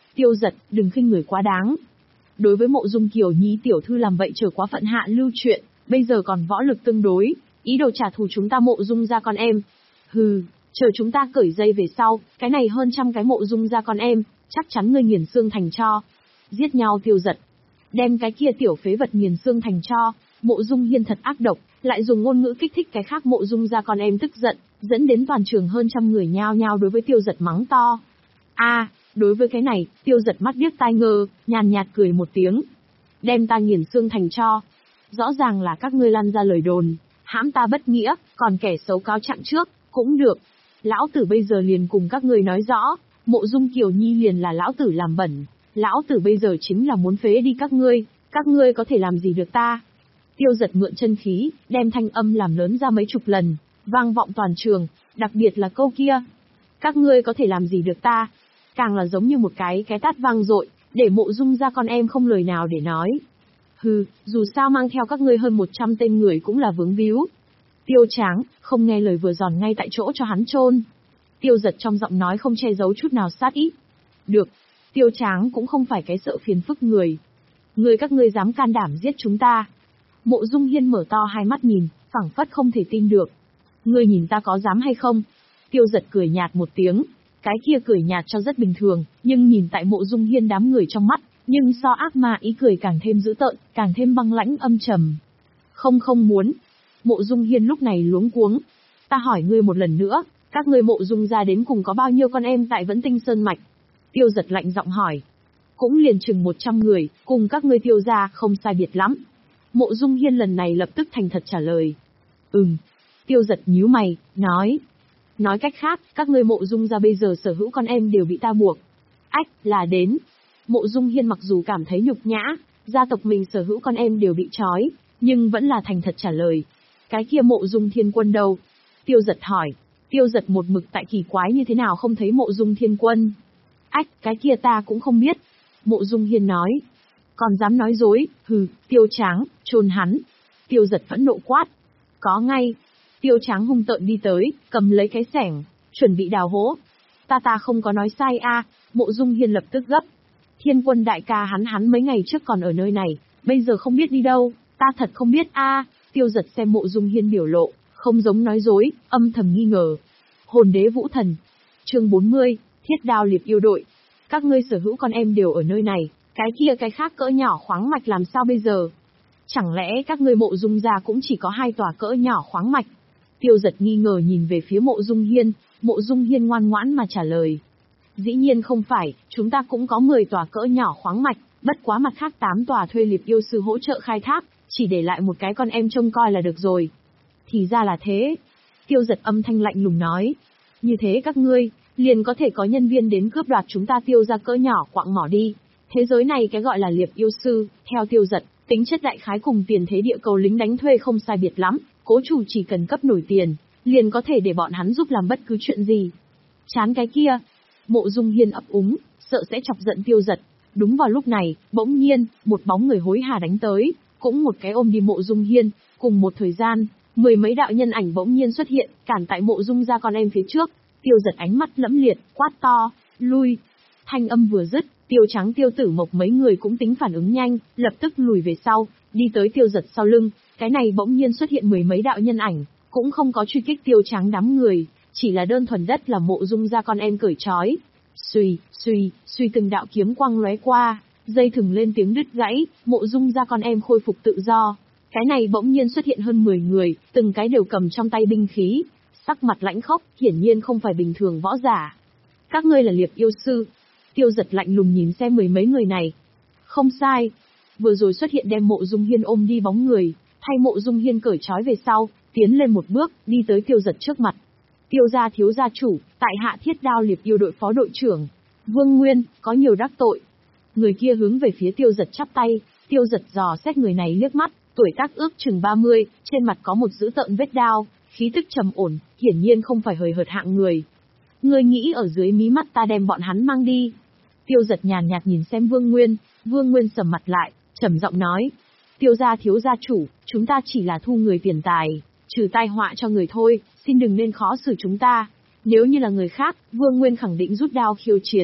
Tiêu Giật, đừng khinh người quá đáng. Đối với Mộ Dung Kiều Nhi tiểu thư làm vậy trở quá phận hạ lưu chuyện, bây giờ còn võ lực tương đối, ý đồ trả thù chúng ta Mộ Dung gia con em. Hừ, chờ chúng ta cởi dây về sau, cái này hơn trăm cái Mộ Dung gia con em, chắc chắn ngươi nghiền xương thành tro. Giết nhau. Tiêu Giật đem cái kia tiểu phế vật nghiền xương thành tro. Mộ Dung Hiên thật ác độc, lại dùng ngôn ngữ kích thích cái khác Mộ Dung gia con em tức giận, dẫn đến toàn trường hơn trăm người nhao nhao đối với Tiêu Giật mắng to. A, đối với cái này, Tiêu Giật mắt điếc tai ngơ, nhàn nhạt cười một tiếng. Đem ta nghiền xương thành tro. Rõ ràng là các ngươi lăn ra lời đồn, hãm ta bất nghĩa, còn kẻ xấu cáo trạng trước, cũng được. Lão tử bây giờ liền cùng các ngươi nói rõ, Mộ Dung Kiều Nhi liền là lão tử làm bẩn, lão tử bây giờ chính là muốn phế đi các ngươi, các ngươi có thể làm gì được ta. Tiêu Giật mượn chân khí, đem thanh âm làm lớn ra mấy chục lần, vang vọng toàn trường, đặc biệt là câu kia. Các ngươi có thể làm gì được ta, càng là giống như một cái cái tát vang dội, để Mộ Dung gia con em không lời nào để nói. Hừ, dù sao mang theo các ngươi hơn một trăm tên người cũng là vướng víu. Tiêu Tráng, không nghe lời vừa giòn ngay tại chỗ cho hắn chôn. Tiêu Giật trong giọng nói không che giấu chút nào sát ý. Được, Tiêu Tráng cũng không phải cái sợ phiền phức người. Người các ngươi dám can đảm giết chúng ta. Mộ Dung Hiên mở to hai mắt nhìn, phảng phất không thể tin được. Ngươi nhìn ta có dám hay không? Tiêu Giật cười nhạt một tiếng. Cái kia cười nhạt cho rất bình thường, nhưng nhìn tại Mộ Dung Hiên đám người trong mắt, nhưng so ác ma ý cười càng thêm dữ tợn, càng thêm băng lãnh âm trầm. Không không muốn. Mộ Dung Hiên lúc này luống cuống. Ta hỏi ngươi một lần nữa, các ngươi Mộ Dung gia đến cùng có bao nhiêu con em tại Vẫn Tinh Sơn Mạch? Tiêu Giật lạnh giọng hỏi. Cũng liền chừng một trăm người, cùng các ngươi Tiêu gia không sai biệt lắm. Mộ Dung Hiên lần này lập tức thành thật trả lời. Ừm. Tiêu Giật nhíu mày, nói. Nói cách khác, các ngươi Mộ Dung gia bây giờ sở hữu con em đều bị ta buộc. Ách, là đến. Mộ Dung Hiên mặc dù cảm thấy nhục nhã, gia tộc mình sở hữu con em đều bị trói, nhưng vẫn là thành thật trả lời. Cái kia Mộ Dung Thiên Quân đâu? Tiêu Giật hỏi. Tiêu Giật một mực tại kỳ quái như thế nào không thấy Mộ Dung Thiên Quân. Ách, cái kia ta cũng không biết. Mộ Dung Hiên nói. Còn dám nói dối, hừ, Tiêu Tráng, chôn hắn. Tiêu Giật phẫn nộ quát. Có ngay. Tiêu Tráng hung tợn đi tới, cầm lấy cái xẻng, chuẩn bị đào hố. Ta ta không có nói sai a. Mộ Dung Hiên lập tức gấp. Thiên Quân đại ca hắn hắn mấy ngày trước còn ở nơi này, bây giờ không biết đi đâu, ta thật không biết a. Tiêu Giật xem Mộ Dung Hiên biểu lộ, không giống nói dối, âm thầm nghi ngờ. Hồn đế vũ thần. Chương bốn mươi, Thiết Đao Liệp yêu đội. Các ngươi sở hữu con em đều ở nơi này, cái kia cái khác cỡ nhỏ khoáng mạch làm sao bây giờ? Chẳng lẽ các ngươi Mộ Dung gia cũng chỉ có hai tòa cỡ nhỏ khoáng mạch? Tiêu Giật nghi ngờ nhìn về phía Mộ Dung Hiên, Mộ Dung Hiên ngoan ngoãn mà trả lời. Dĩ nhiên không phải, chúng ta cũng có mười tòa cỡ nhỏ khoáng mạch, bất quá mặt khác tám tòa thuê Liệp yêu sư hỗ trợ khai thác, chỉ để lại một cái con em trông coi là được rồi. Thì ra là thế. Tiêu Giật âm thanh lạnh lùng nói. Như thế các ngươi, liền có thể có nhân viên đến cướp đoạt chúng ta Tiêu gia cỡ nhỏ quạng mỏ đi. Thế giới này cái gọi là Liệp yêu sư, theo Tiêu Giật, tính chất đại khái cùng tiền thế địa cầu lính đánh thuê không sai biệt lắm, cố chủ chỉ cần cấp nổi tiền, liền có thể để bọn hắn giúp làm bất cứ chuyện gì. Chán cái kia. Mộ Dung Hiên ấp úng, sợ sẽ chọc giận Tiêu Giật. Đúng vào lúc này, bỗng nhiên, một bóng người hối hả đánh tới, cũng một cái ôm đi Mộ Dung Hiên, cùng một thời gian, mười mấy đạo nhân ảnh bỗng nhiên xuất hiện, cản tại Mộ Dung gia con em phía trước. Tiêu Giật ánh mắt lẫm liệt, quát to, lui. Thanh âm vừa dứt, Tiêu Trắng Tiêu Tử Mộc mấy người cũng tính phản ứng nhanh, lập tức lùi về sau, đi tới Tiêu Giật sau lưng. Cái này bỗng nhiên xuất hiện mười mấy đạo nhân ảnh, cũng không có truy kích Tiêu Trắng đám người, chỉ là đơn thuần đất là Mộ Dung gia con em cởi trói. Xuy, xuy, xuy từng đạo kiếm quang lóe qua, dây thừng lên tiếng đứt gãy, Mộ Dung gia con em khôi phục tự do. Cái này bỗng nhiên xuất hiện hơn mười người, từng cái đều cầm trong tay binh khí, sắc mặt lãnh khốc, hiển nhiên không phải bình thường võ giả. Các ngươi là Liệp yêu sư. Tiêu Giật lạnh lùng nhìn xem mười mấy người này. Không sai. Vừa rồi xuất hiện đem Mộ Dung Hiên ôm đi bóng người, thay Mộ Dung Hiên cởi trói về sau, tiến lên một bước, đi tới Tiêu Giật trước mặt. Tiêu gia thiếu gia chủ, tại hạ Thiết Đao Liệp yêu đội phó đội trưởng, Vương Nguyên, có nhiều đắc tội. Người kia hướng về phía Tiêu Giật chắp tay, Tiêu Giật dò xét người này liếc mắt, tuổi tác ước chừng ba mươi, trên mặt có một dữ tợn vết đao, khí tức trầm ổn, hiển nhiên không phải hời hợt hạng người. Ngươi nghĩ ở dưới mí mắt ta đem bọn hắn mang đi? Tiêu Giật nhàn nhạt nhìn xem Vương Nguyên, Vương Nguyên sầm mặt lại, trầm giọng nói. Tiêu gia thiếu gia chủ, chúng ta chỉ là thu người tiền tài, trừ tai họa cho người thôi, xin đừng nên khó xử chúng ta. Nếu như là người khác, Vương Nguyên khẳng định rút đao khiêu chiến.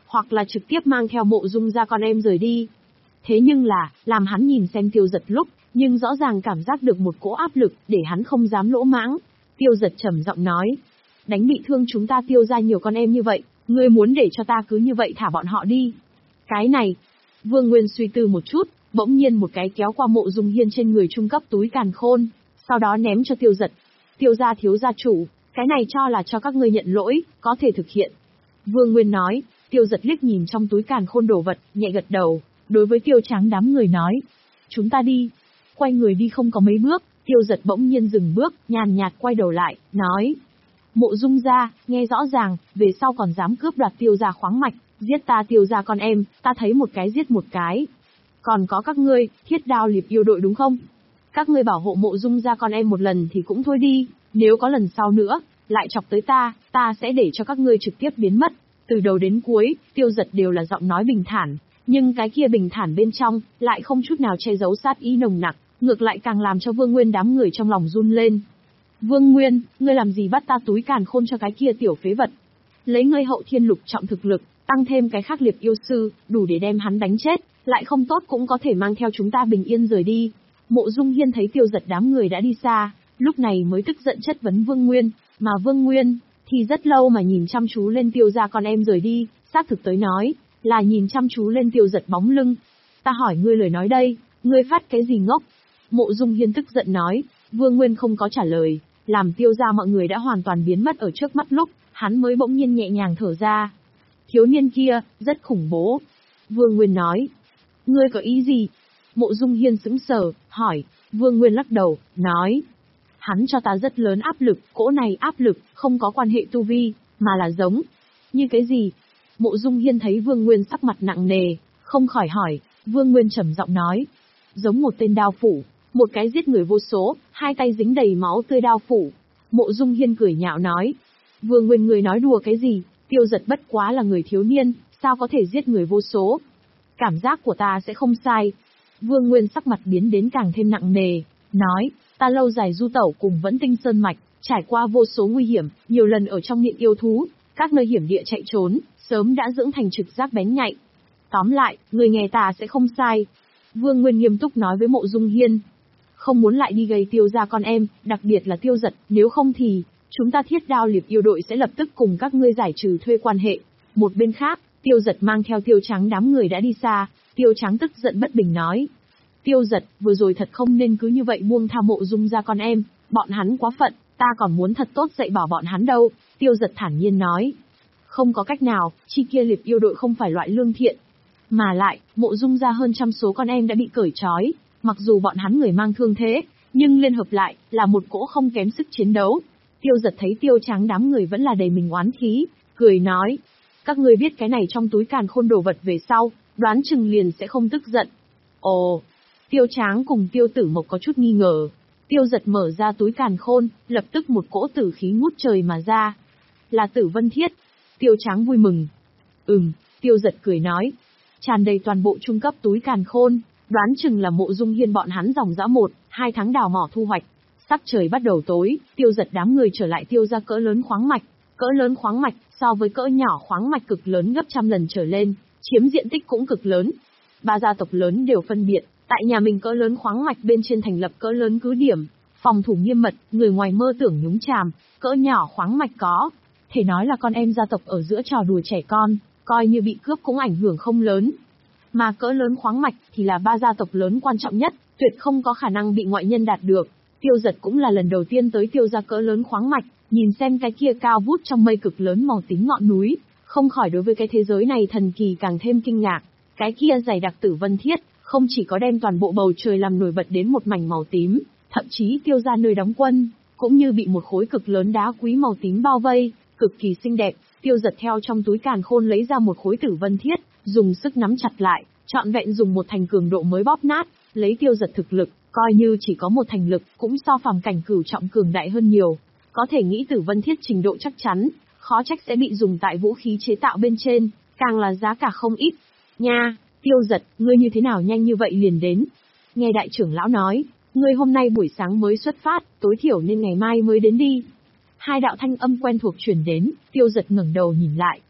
hoặc là trực tiếp mang theo Mộ Dung gia con em rời đi. Thế nhưng là, làm hắn nhìn xem Tiêu Giật lúc, nhưng rõ ràng cảm giác được một cỗ áp lực, để hắn không dám lỗ mãng. Tiêu Giật trầm giọng nói, đánh bị thương chúng ta Tiêu gia nhiều con em như vậy, ngươi muốn để cho ta cứ như vậy thả bọn họ đi. Cái này, Vương Nguyên suy tư một chút, bỗng nhiên một cái kéo qua Mộ Dung Hiên trên người trung cấp túi càn khôn, sau đó ném cho Tiêu Giật. Tiêu gia thiếu gia chủ, cái này cho là cho các ngươi nhận lỗi, có thể thực hiện. Vương Nguyên nói. Tiêu Giật liếc nhìn trong túi càn khôn đồ vật, nhẹ gật đầu, đối với Tiêu Tráng đám người nói, chúng ta đi. Quay người đi không có mấy bước, Tiêu Giật bỗng nhiên dừng bước, nhàn nhạt quay đầu lại, nói, Mộ Dung gia, nghe rõ ràng, về sau còn dám cướp đoạt Tiêu gia khoáng mạch, giết ta Tiêu gia con em, ta thấy một cái giết một cái. Còn có các ngươi, Thiết Đao Liệp yêu đội đúng không? Các ngươi bảo hộ Mộ Dung gia con em một lần thì cũng thôi đi, nếu có lần sau nữa, lại chọc tới ta, ta sẽ để cho các ngươi trực tiếp biến mất. Từ đầu đến cuối, Tiêu Giật đều là giọng nói bình thản, nhưng cái kia bình thản bên trong, lại không chút nào che giấu sát ý nồng nặc, ngược lại càng làm cho Vương Nguyên đám người trong lòng run lên. Vương Nguyên, ngươi làm gì bắt ta túi càn khôn cho cái kia tiểu phế vật? Lấy ngươi hậu thiên lục trọng thực lực, tăng thêm cái khắc liệp yêu sư, đủ để đem hắn đánh chết, lại không tốt cũng có thể mang theo chúng ta bình yên rời đi. Mộ Dung Hiên thấy Tiêu Giật đám người đã đi xa, lúc này mới tức giận chất vấn Vương Nguyên, mà Vương Nguyên thì rất lâu mà nhìn chăm chú lên Tiêu gia con em rời đi, xác thực tới nói, là nhìn chăm chú lên Tiêu Giật bóng lưng. Ta hỏi ngươi lời nói đây, ngươi phát cái gì ngốc? Mộ Dung Hiên tức giận nói. Vương Nguyên không có trả lời, làm Tiêu gia mọi người đã hoàn toàn biến mất ở trước mắt lúc, hắn mới bỗng nhiên nhẹ nhàng thở ra. Thiếu niên kia, rất khủng bố. Vương Nguyên nói. Ngươi có ý gì? Mộ Dung Hiên sững sờ, hỏi. Vương Nguyên lắc đầu, nói. Hắn cho ta rất lớn áp lực, cỗ này áp lực, không có quan hệ tu vi, mà là giống. Như cái gì? Mộ Dung Hiên thấy Vương Nguyên sắc mặt nặng nề, không khỏi hỏi. Vương Nguyên trầm giọng nói. Giống một tên đao phủ, một cái giết người vô số, hai tay dính đầy máu tươi đao phủ. Mộ Dung Hiên cười nhạo nói. Vương Nguyên người nói đùa cái gì? Tiêu Giật bất quá là người thiếu niên, sao có thể giết người vô số? Cảm giác của ta sẽ không sai. Vương Nguyên sắc mặt biến đến càng thêm nặng nề, nói, ta lâu dài du tẩu cùng Vẫn Tinh Sơn Mạch, trải qua vô số nguy hiểm, nhiều lần ở trong miệng yêu thú, các nơi hiểm địa chạy trốn, sớm đã dưỡng thành trực giác bén nhạy. Tóm lại, người nghe ta sẽ không sai. Vương Nguyên nghiêm túc nói với Mộ Dung Hiên. Không muốn lại đi gây Tiêu gia con em, đặc biệt là Tiêu Giật, nếu không thì, chúng ta Thiết Đao Liệp yêu đội sẽ lập tức cùng các ngươi giải trừ thuê quan hệ. Một bên khác, Tiêu Giật mang theo Tiêu Trắng đám người đã đi xa, Tiêu Trắng tức giận bất bình nói. Tiêu Giật, vừa rồi thật không nên cứ như vậy buông tha Mộ Dung gia con em, bọn hắn quá phận, ta còn muốn thật tốt dạy bảo bọn hắn đâu. Tiêu Giật thản nhiên nói. Không có cách nào, chi kia Liệp yêu đội không phải loại lương thiện. Mà lại, Mộ Dung gia hơn trăm số con em đã bị cởi trói, mặc dù bọn hắn người mang thương thế, nhưng liên hợp lại, là một cỗ không kém sức chiến đấu. Tiêu Giật thấy Tiêu Trắng đám người vẫn là đầy mình oán khí, cười nói. Các ngươi biết cái này trong túi càn khôn đồ vật về sau, đoán chừng liền sẽ không tức giận. Ồ, Tiêu Tráng cùng Tiêu Tử Mộc có chút nghi ngờ. Tiêu Giật mở ra túi càn khôn, lập tức một cỗ tử khí ngút trời mà ra. Là Tử Vân Thiết. Tiêu Tráng vui mừng. Ừm, Tiêu Giật cười nói. Tràn đầy toàn bộ trung cấp túi càn khôn, đoán chừng là Mộ Dung Hiên bọn hắn dòng dã một, hai tháng đào mỏ thu hoạch. Sắc trời bắt đầu tối, Tiêu Giật đám người trở lại Tiêu gia cỡ lớn khoáng mạch. Cỡ lớn khoáng mạch, so với cỡ nhỏ khoáng mạch cực lớn gấp trăm lần trở lên, chiếm diện tích cũng cực lớn. Ba gia tộc lớn đều phân biệt, tại nhà mình cỡ lớn khoáng mạch bên trên thành lập cỡ lớn cứ điểm, phòng thủ nghiêm mật, người ngoài mơ tưởng nhúng chàm. Cỡ nhỏ khoáng mạch có thể nói là con em gia tộc ở giữa trò đùa trẻ con, coi như bị cướp cũng ảnh hưởng không lớn. Mà cỡ lớn khoáng mạch thì là ba gia tộc lớn quan trọng nhất, tuyệt không có khả năng bị ngoại nhân đạt được. Tiêu Giật cũng là lần đầu tiên tới Tiêu gia cỡ lớn khoáng mạch, nhìn xem cái kia cao vút trong mây cực lớn màu tím ngọn núi, không khỏi đối với cái thế giới này thần kỳ càng thêm kinh ngạc. Cái kia dày đặc Tử Vân Thiết, không chỉ có đem toàn bộ bầu trời làm nổi bật đến một mảnh màu tím, thậm chí Tiêu gia nơi đóng quân, cũng như bị một khối cực lớn đá quý màu tím bao vây, cực kỳ xinh đẹp. Tiêu Giật theo trong túi càn khôn lấy ra một khối Tử Vân Thiết, dùng sức nắm chặt lại, trọn vẹn dùng một thành cường độ mới bóp nát. Lấy Tiêu Giật thực lực, coi như chỉ có một thành lực, cũng so phàm cảnh cửu trọng cường đại hơn nhiều. Có thể nghĩ Tử Vân Thiết trình độ chắc chắn, khó trách sẽ bị dùng tại vũ khí chế tạo bên trên, càng là giá cả không ít. Nha, Tiêu Giật, ngươi như thế nào nhanh như vậy liền đến? Nghe đại trưởng lão nói, ngươi hôm nay buổi sáng mới xuất phát, tối thiểu nên ngày mai mới đến đi. Hai đạo thanh âm quen thuộc truyền đến, Tiêu Giật ngẩng đầu nhìn lại,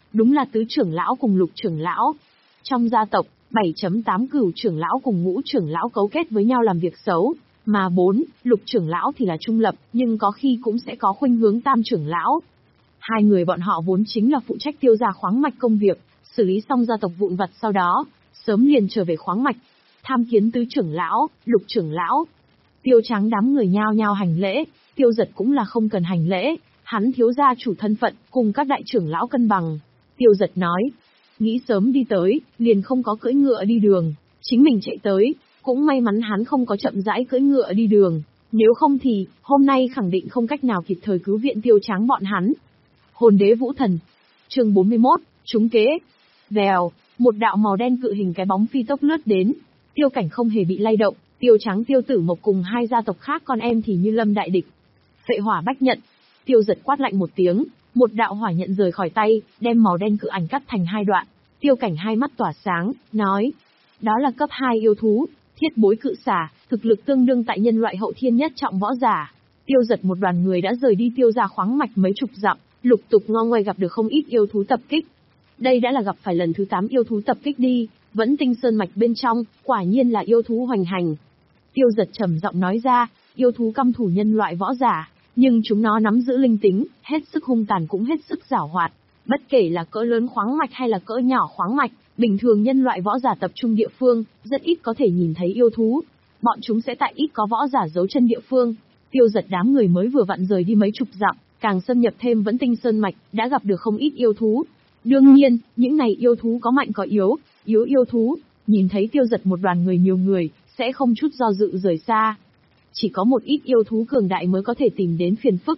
đúng là tứ trưởng lão cùng lục trưởng lão. Trong gia tộc, bảy chấm tám cửu trưởng lão cùng ngũ trưởng lão cấu kết với nhau làm việc xấu, mà bốn, lục trưởng lão thì là trung lập, nhưng có khi cũng sẽ có khuynh hướng tam trưởng lão. Hai người bọn họ vốn chính là phụ trách tiêu gia khoáng mạch công việc, xử lý xong gia tộc vụn vặt sau đó, sớm liền trở về khoáng mạch, tham kiến tứ trưởng lão, lục trưởng lão. Tiêu Trắng đám người nhao nhao hành lễ, Tiêu Giật cũng là không cần hành lễ, hắn thiếu gia chủ thân phận, cùng các đại trưởng lão cân bằng. Tiêu Giật nói, nghĩ sớm đi tới, liền không có cưỡi ngựa đi đường, chính mình chạy tới, cũng may mắn hắn không có chậm rãi cưỡi ngựa đi đường, nếu không thì, hôm nay khẳng định không cách nào kịp thời cứu viện Tiêu Trắng bọn hắn. Hồn đế vũ thần. Chương bốn mươi mốt, trúng kế. Vèo, một đạo màu đen cự hình cái bóng phi tốc lướt đến, Tiêu Cảnh không hề bị lay động, Tiêu Trắng Tiêu Tử Mộc cùng hai gia tộc khác con em thì như lâm đại địch. Phệ hỏa bách nhận. Tiêu Giật quát lạnh một tiếng, một đạo hỏa nhận rời khỏi tay, đem màu đen cự ảnh cắt thành hai đoạn. Tiêu Cảnh hai mắt tỏa sáng, nói, đó là cấp hai yêu thú, thiết bối cự xà, thực lực tương đương tại nhân loại hậu thiên nhất trọng võ giả. Tiêu Giật một đoàn người đã rời đi Tiêu gia khoáng mạch mấy chục dặm, lục tục ngo ngoe gặp được không ít yêu thú tập kích. Đây đã là gặp phải lần thứ tám yêu thú tập kích đi, vẫn tinh sơn mạch bên trong, quả nhiên là yêu thú hoành hành. Tiêu Giật trầm giọng nói ra, yêu thú căm thù nhân loại võ giả, nhưng chúng nó nắm giữ linh tính, hết sức hung tàn cũng hết sức giảo hoạt. Bất kể là cỡ lớn khoáng mạch hay là cỡ nhỏ khoáng mạch, bình thường nhân loại võ giả tập trung địa phương, rất ít có thể nhìn thấy yêu thú. Bọn chúng sẽ tại ít có võ giả giấu chân địa phương. Tiêu Giật đám người mới vừa vặn rời đi mấy chục dặm, càng xâm nhập thêm vẫn tinh sơn mạch, đã gặp được không ít yêu thú. Đương nhiên, những này yêu thú có mạnh có yếu, yếu yêu thú, nhìn thấy Tiêu Giật một đoàn người nhiều người, sẽ không chút do dự rời xa. Chỉ có một ít yêu thú cường đại mới có thể tìm đến phiền phức,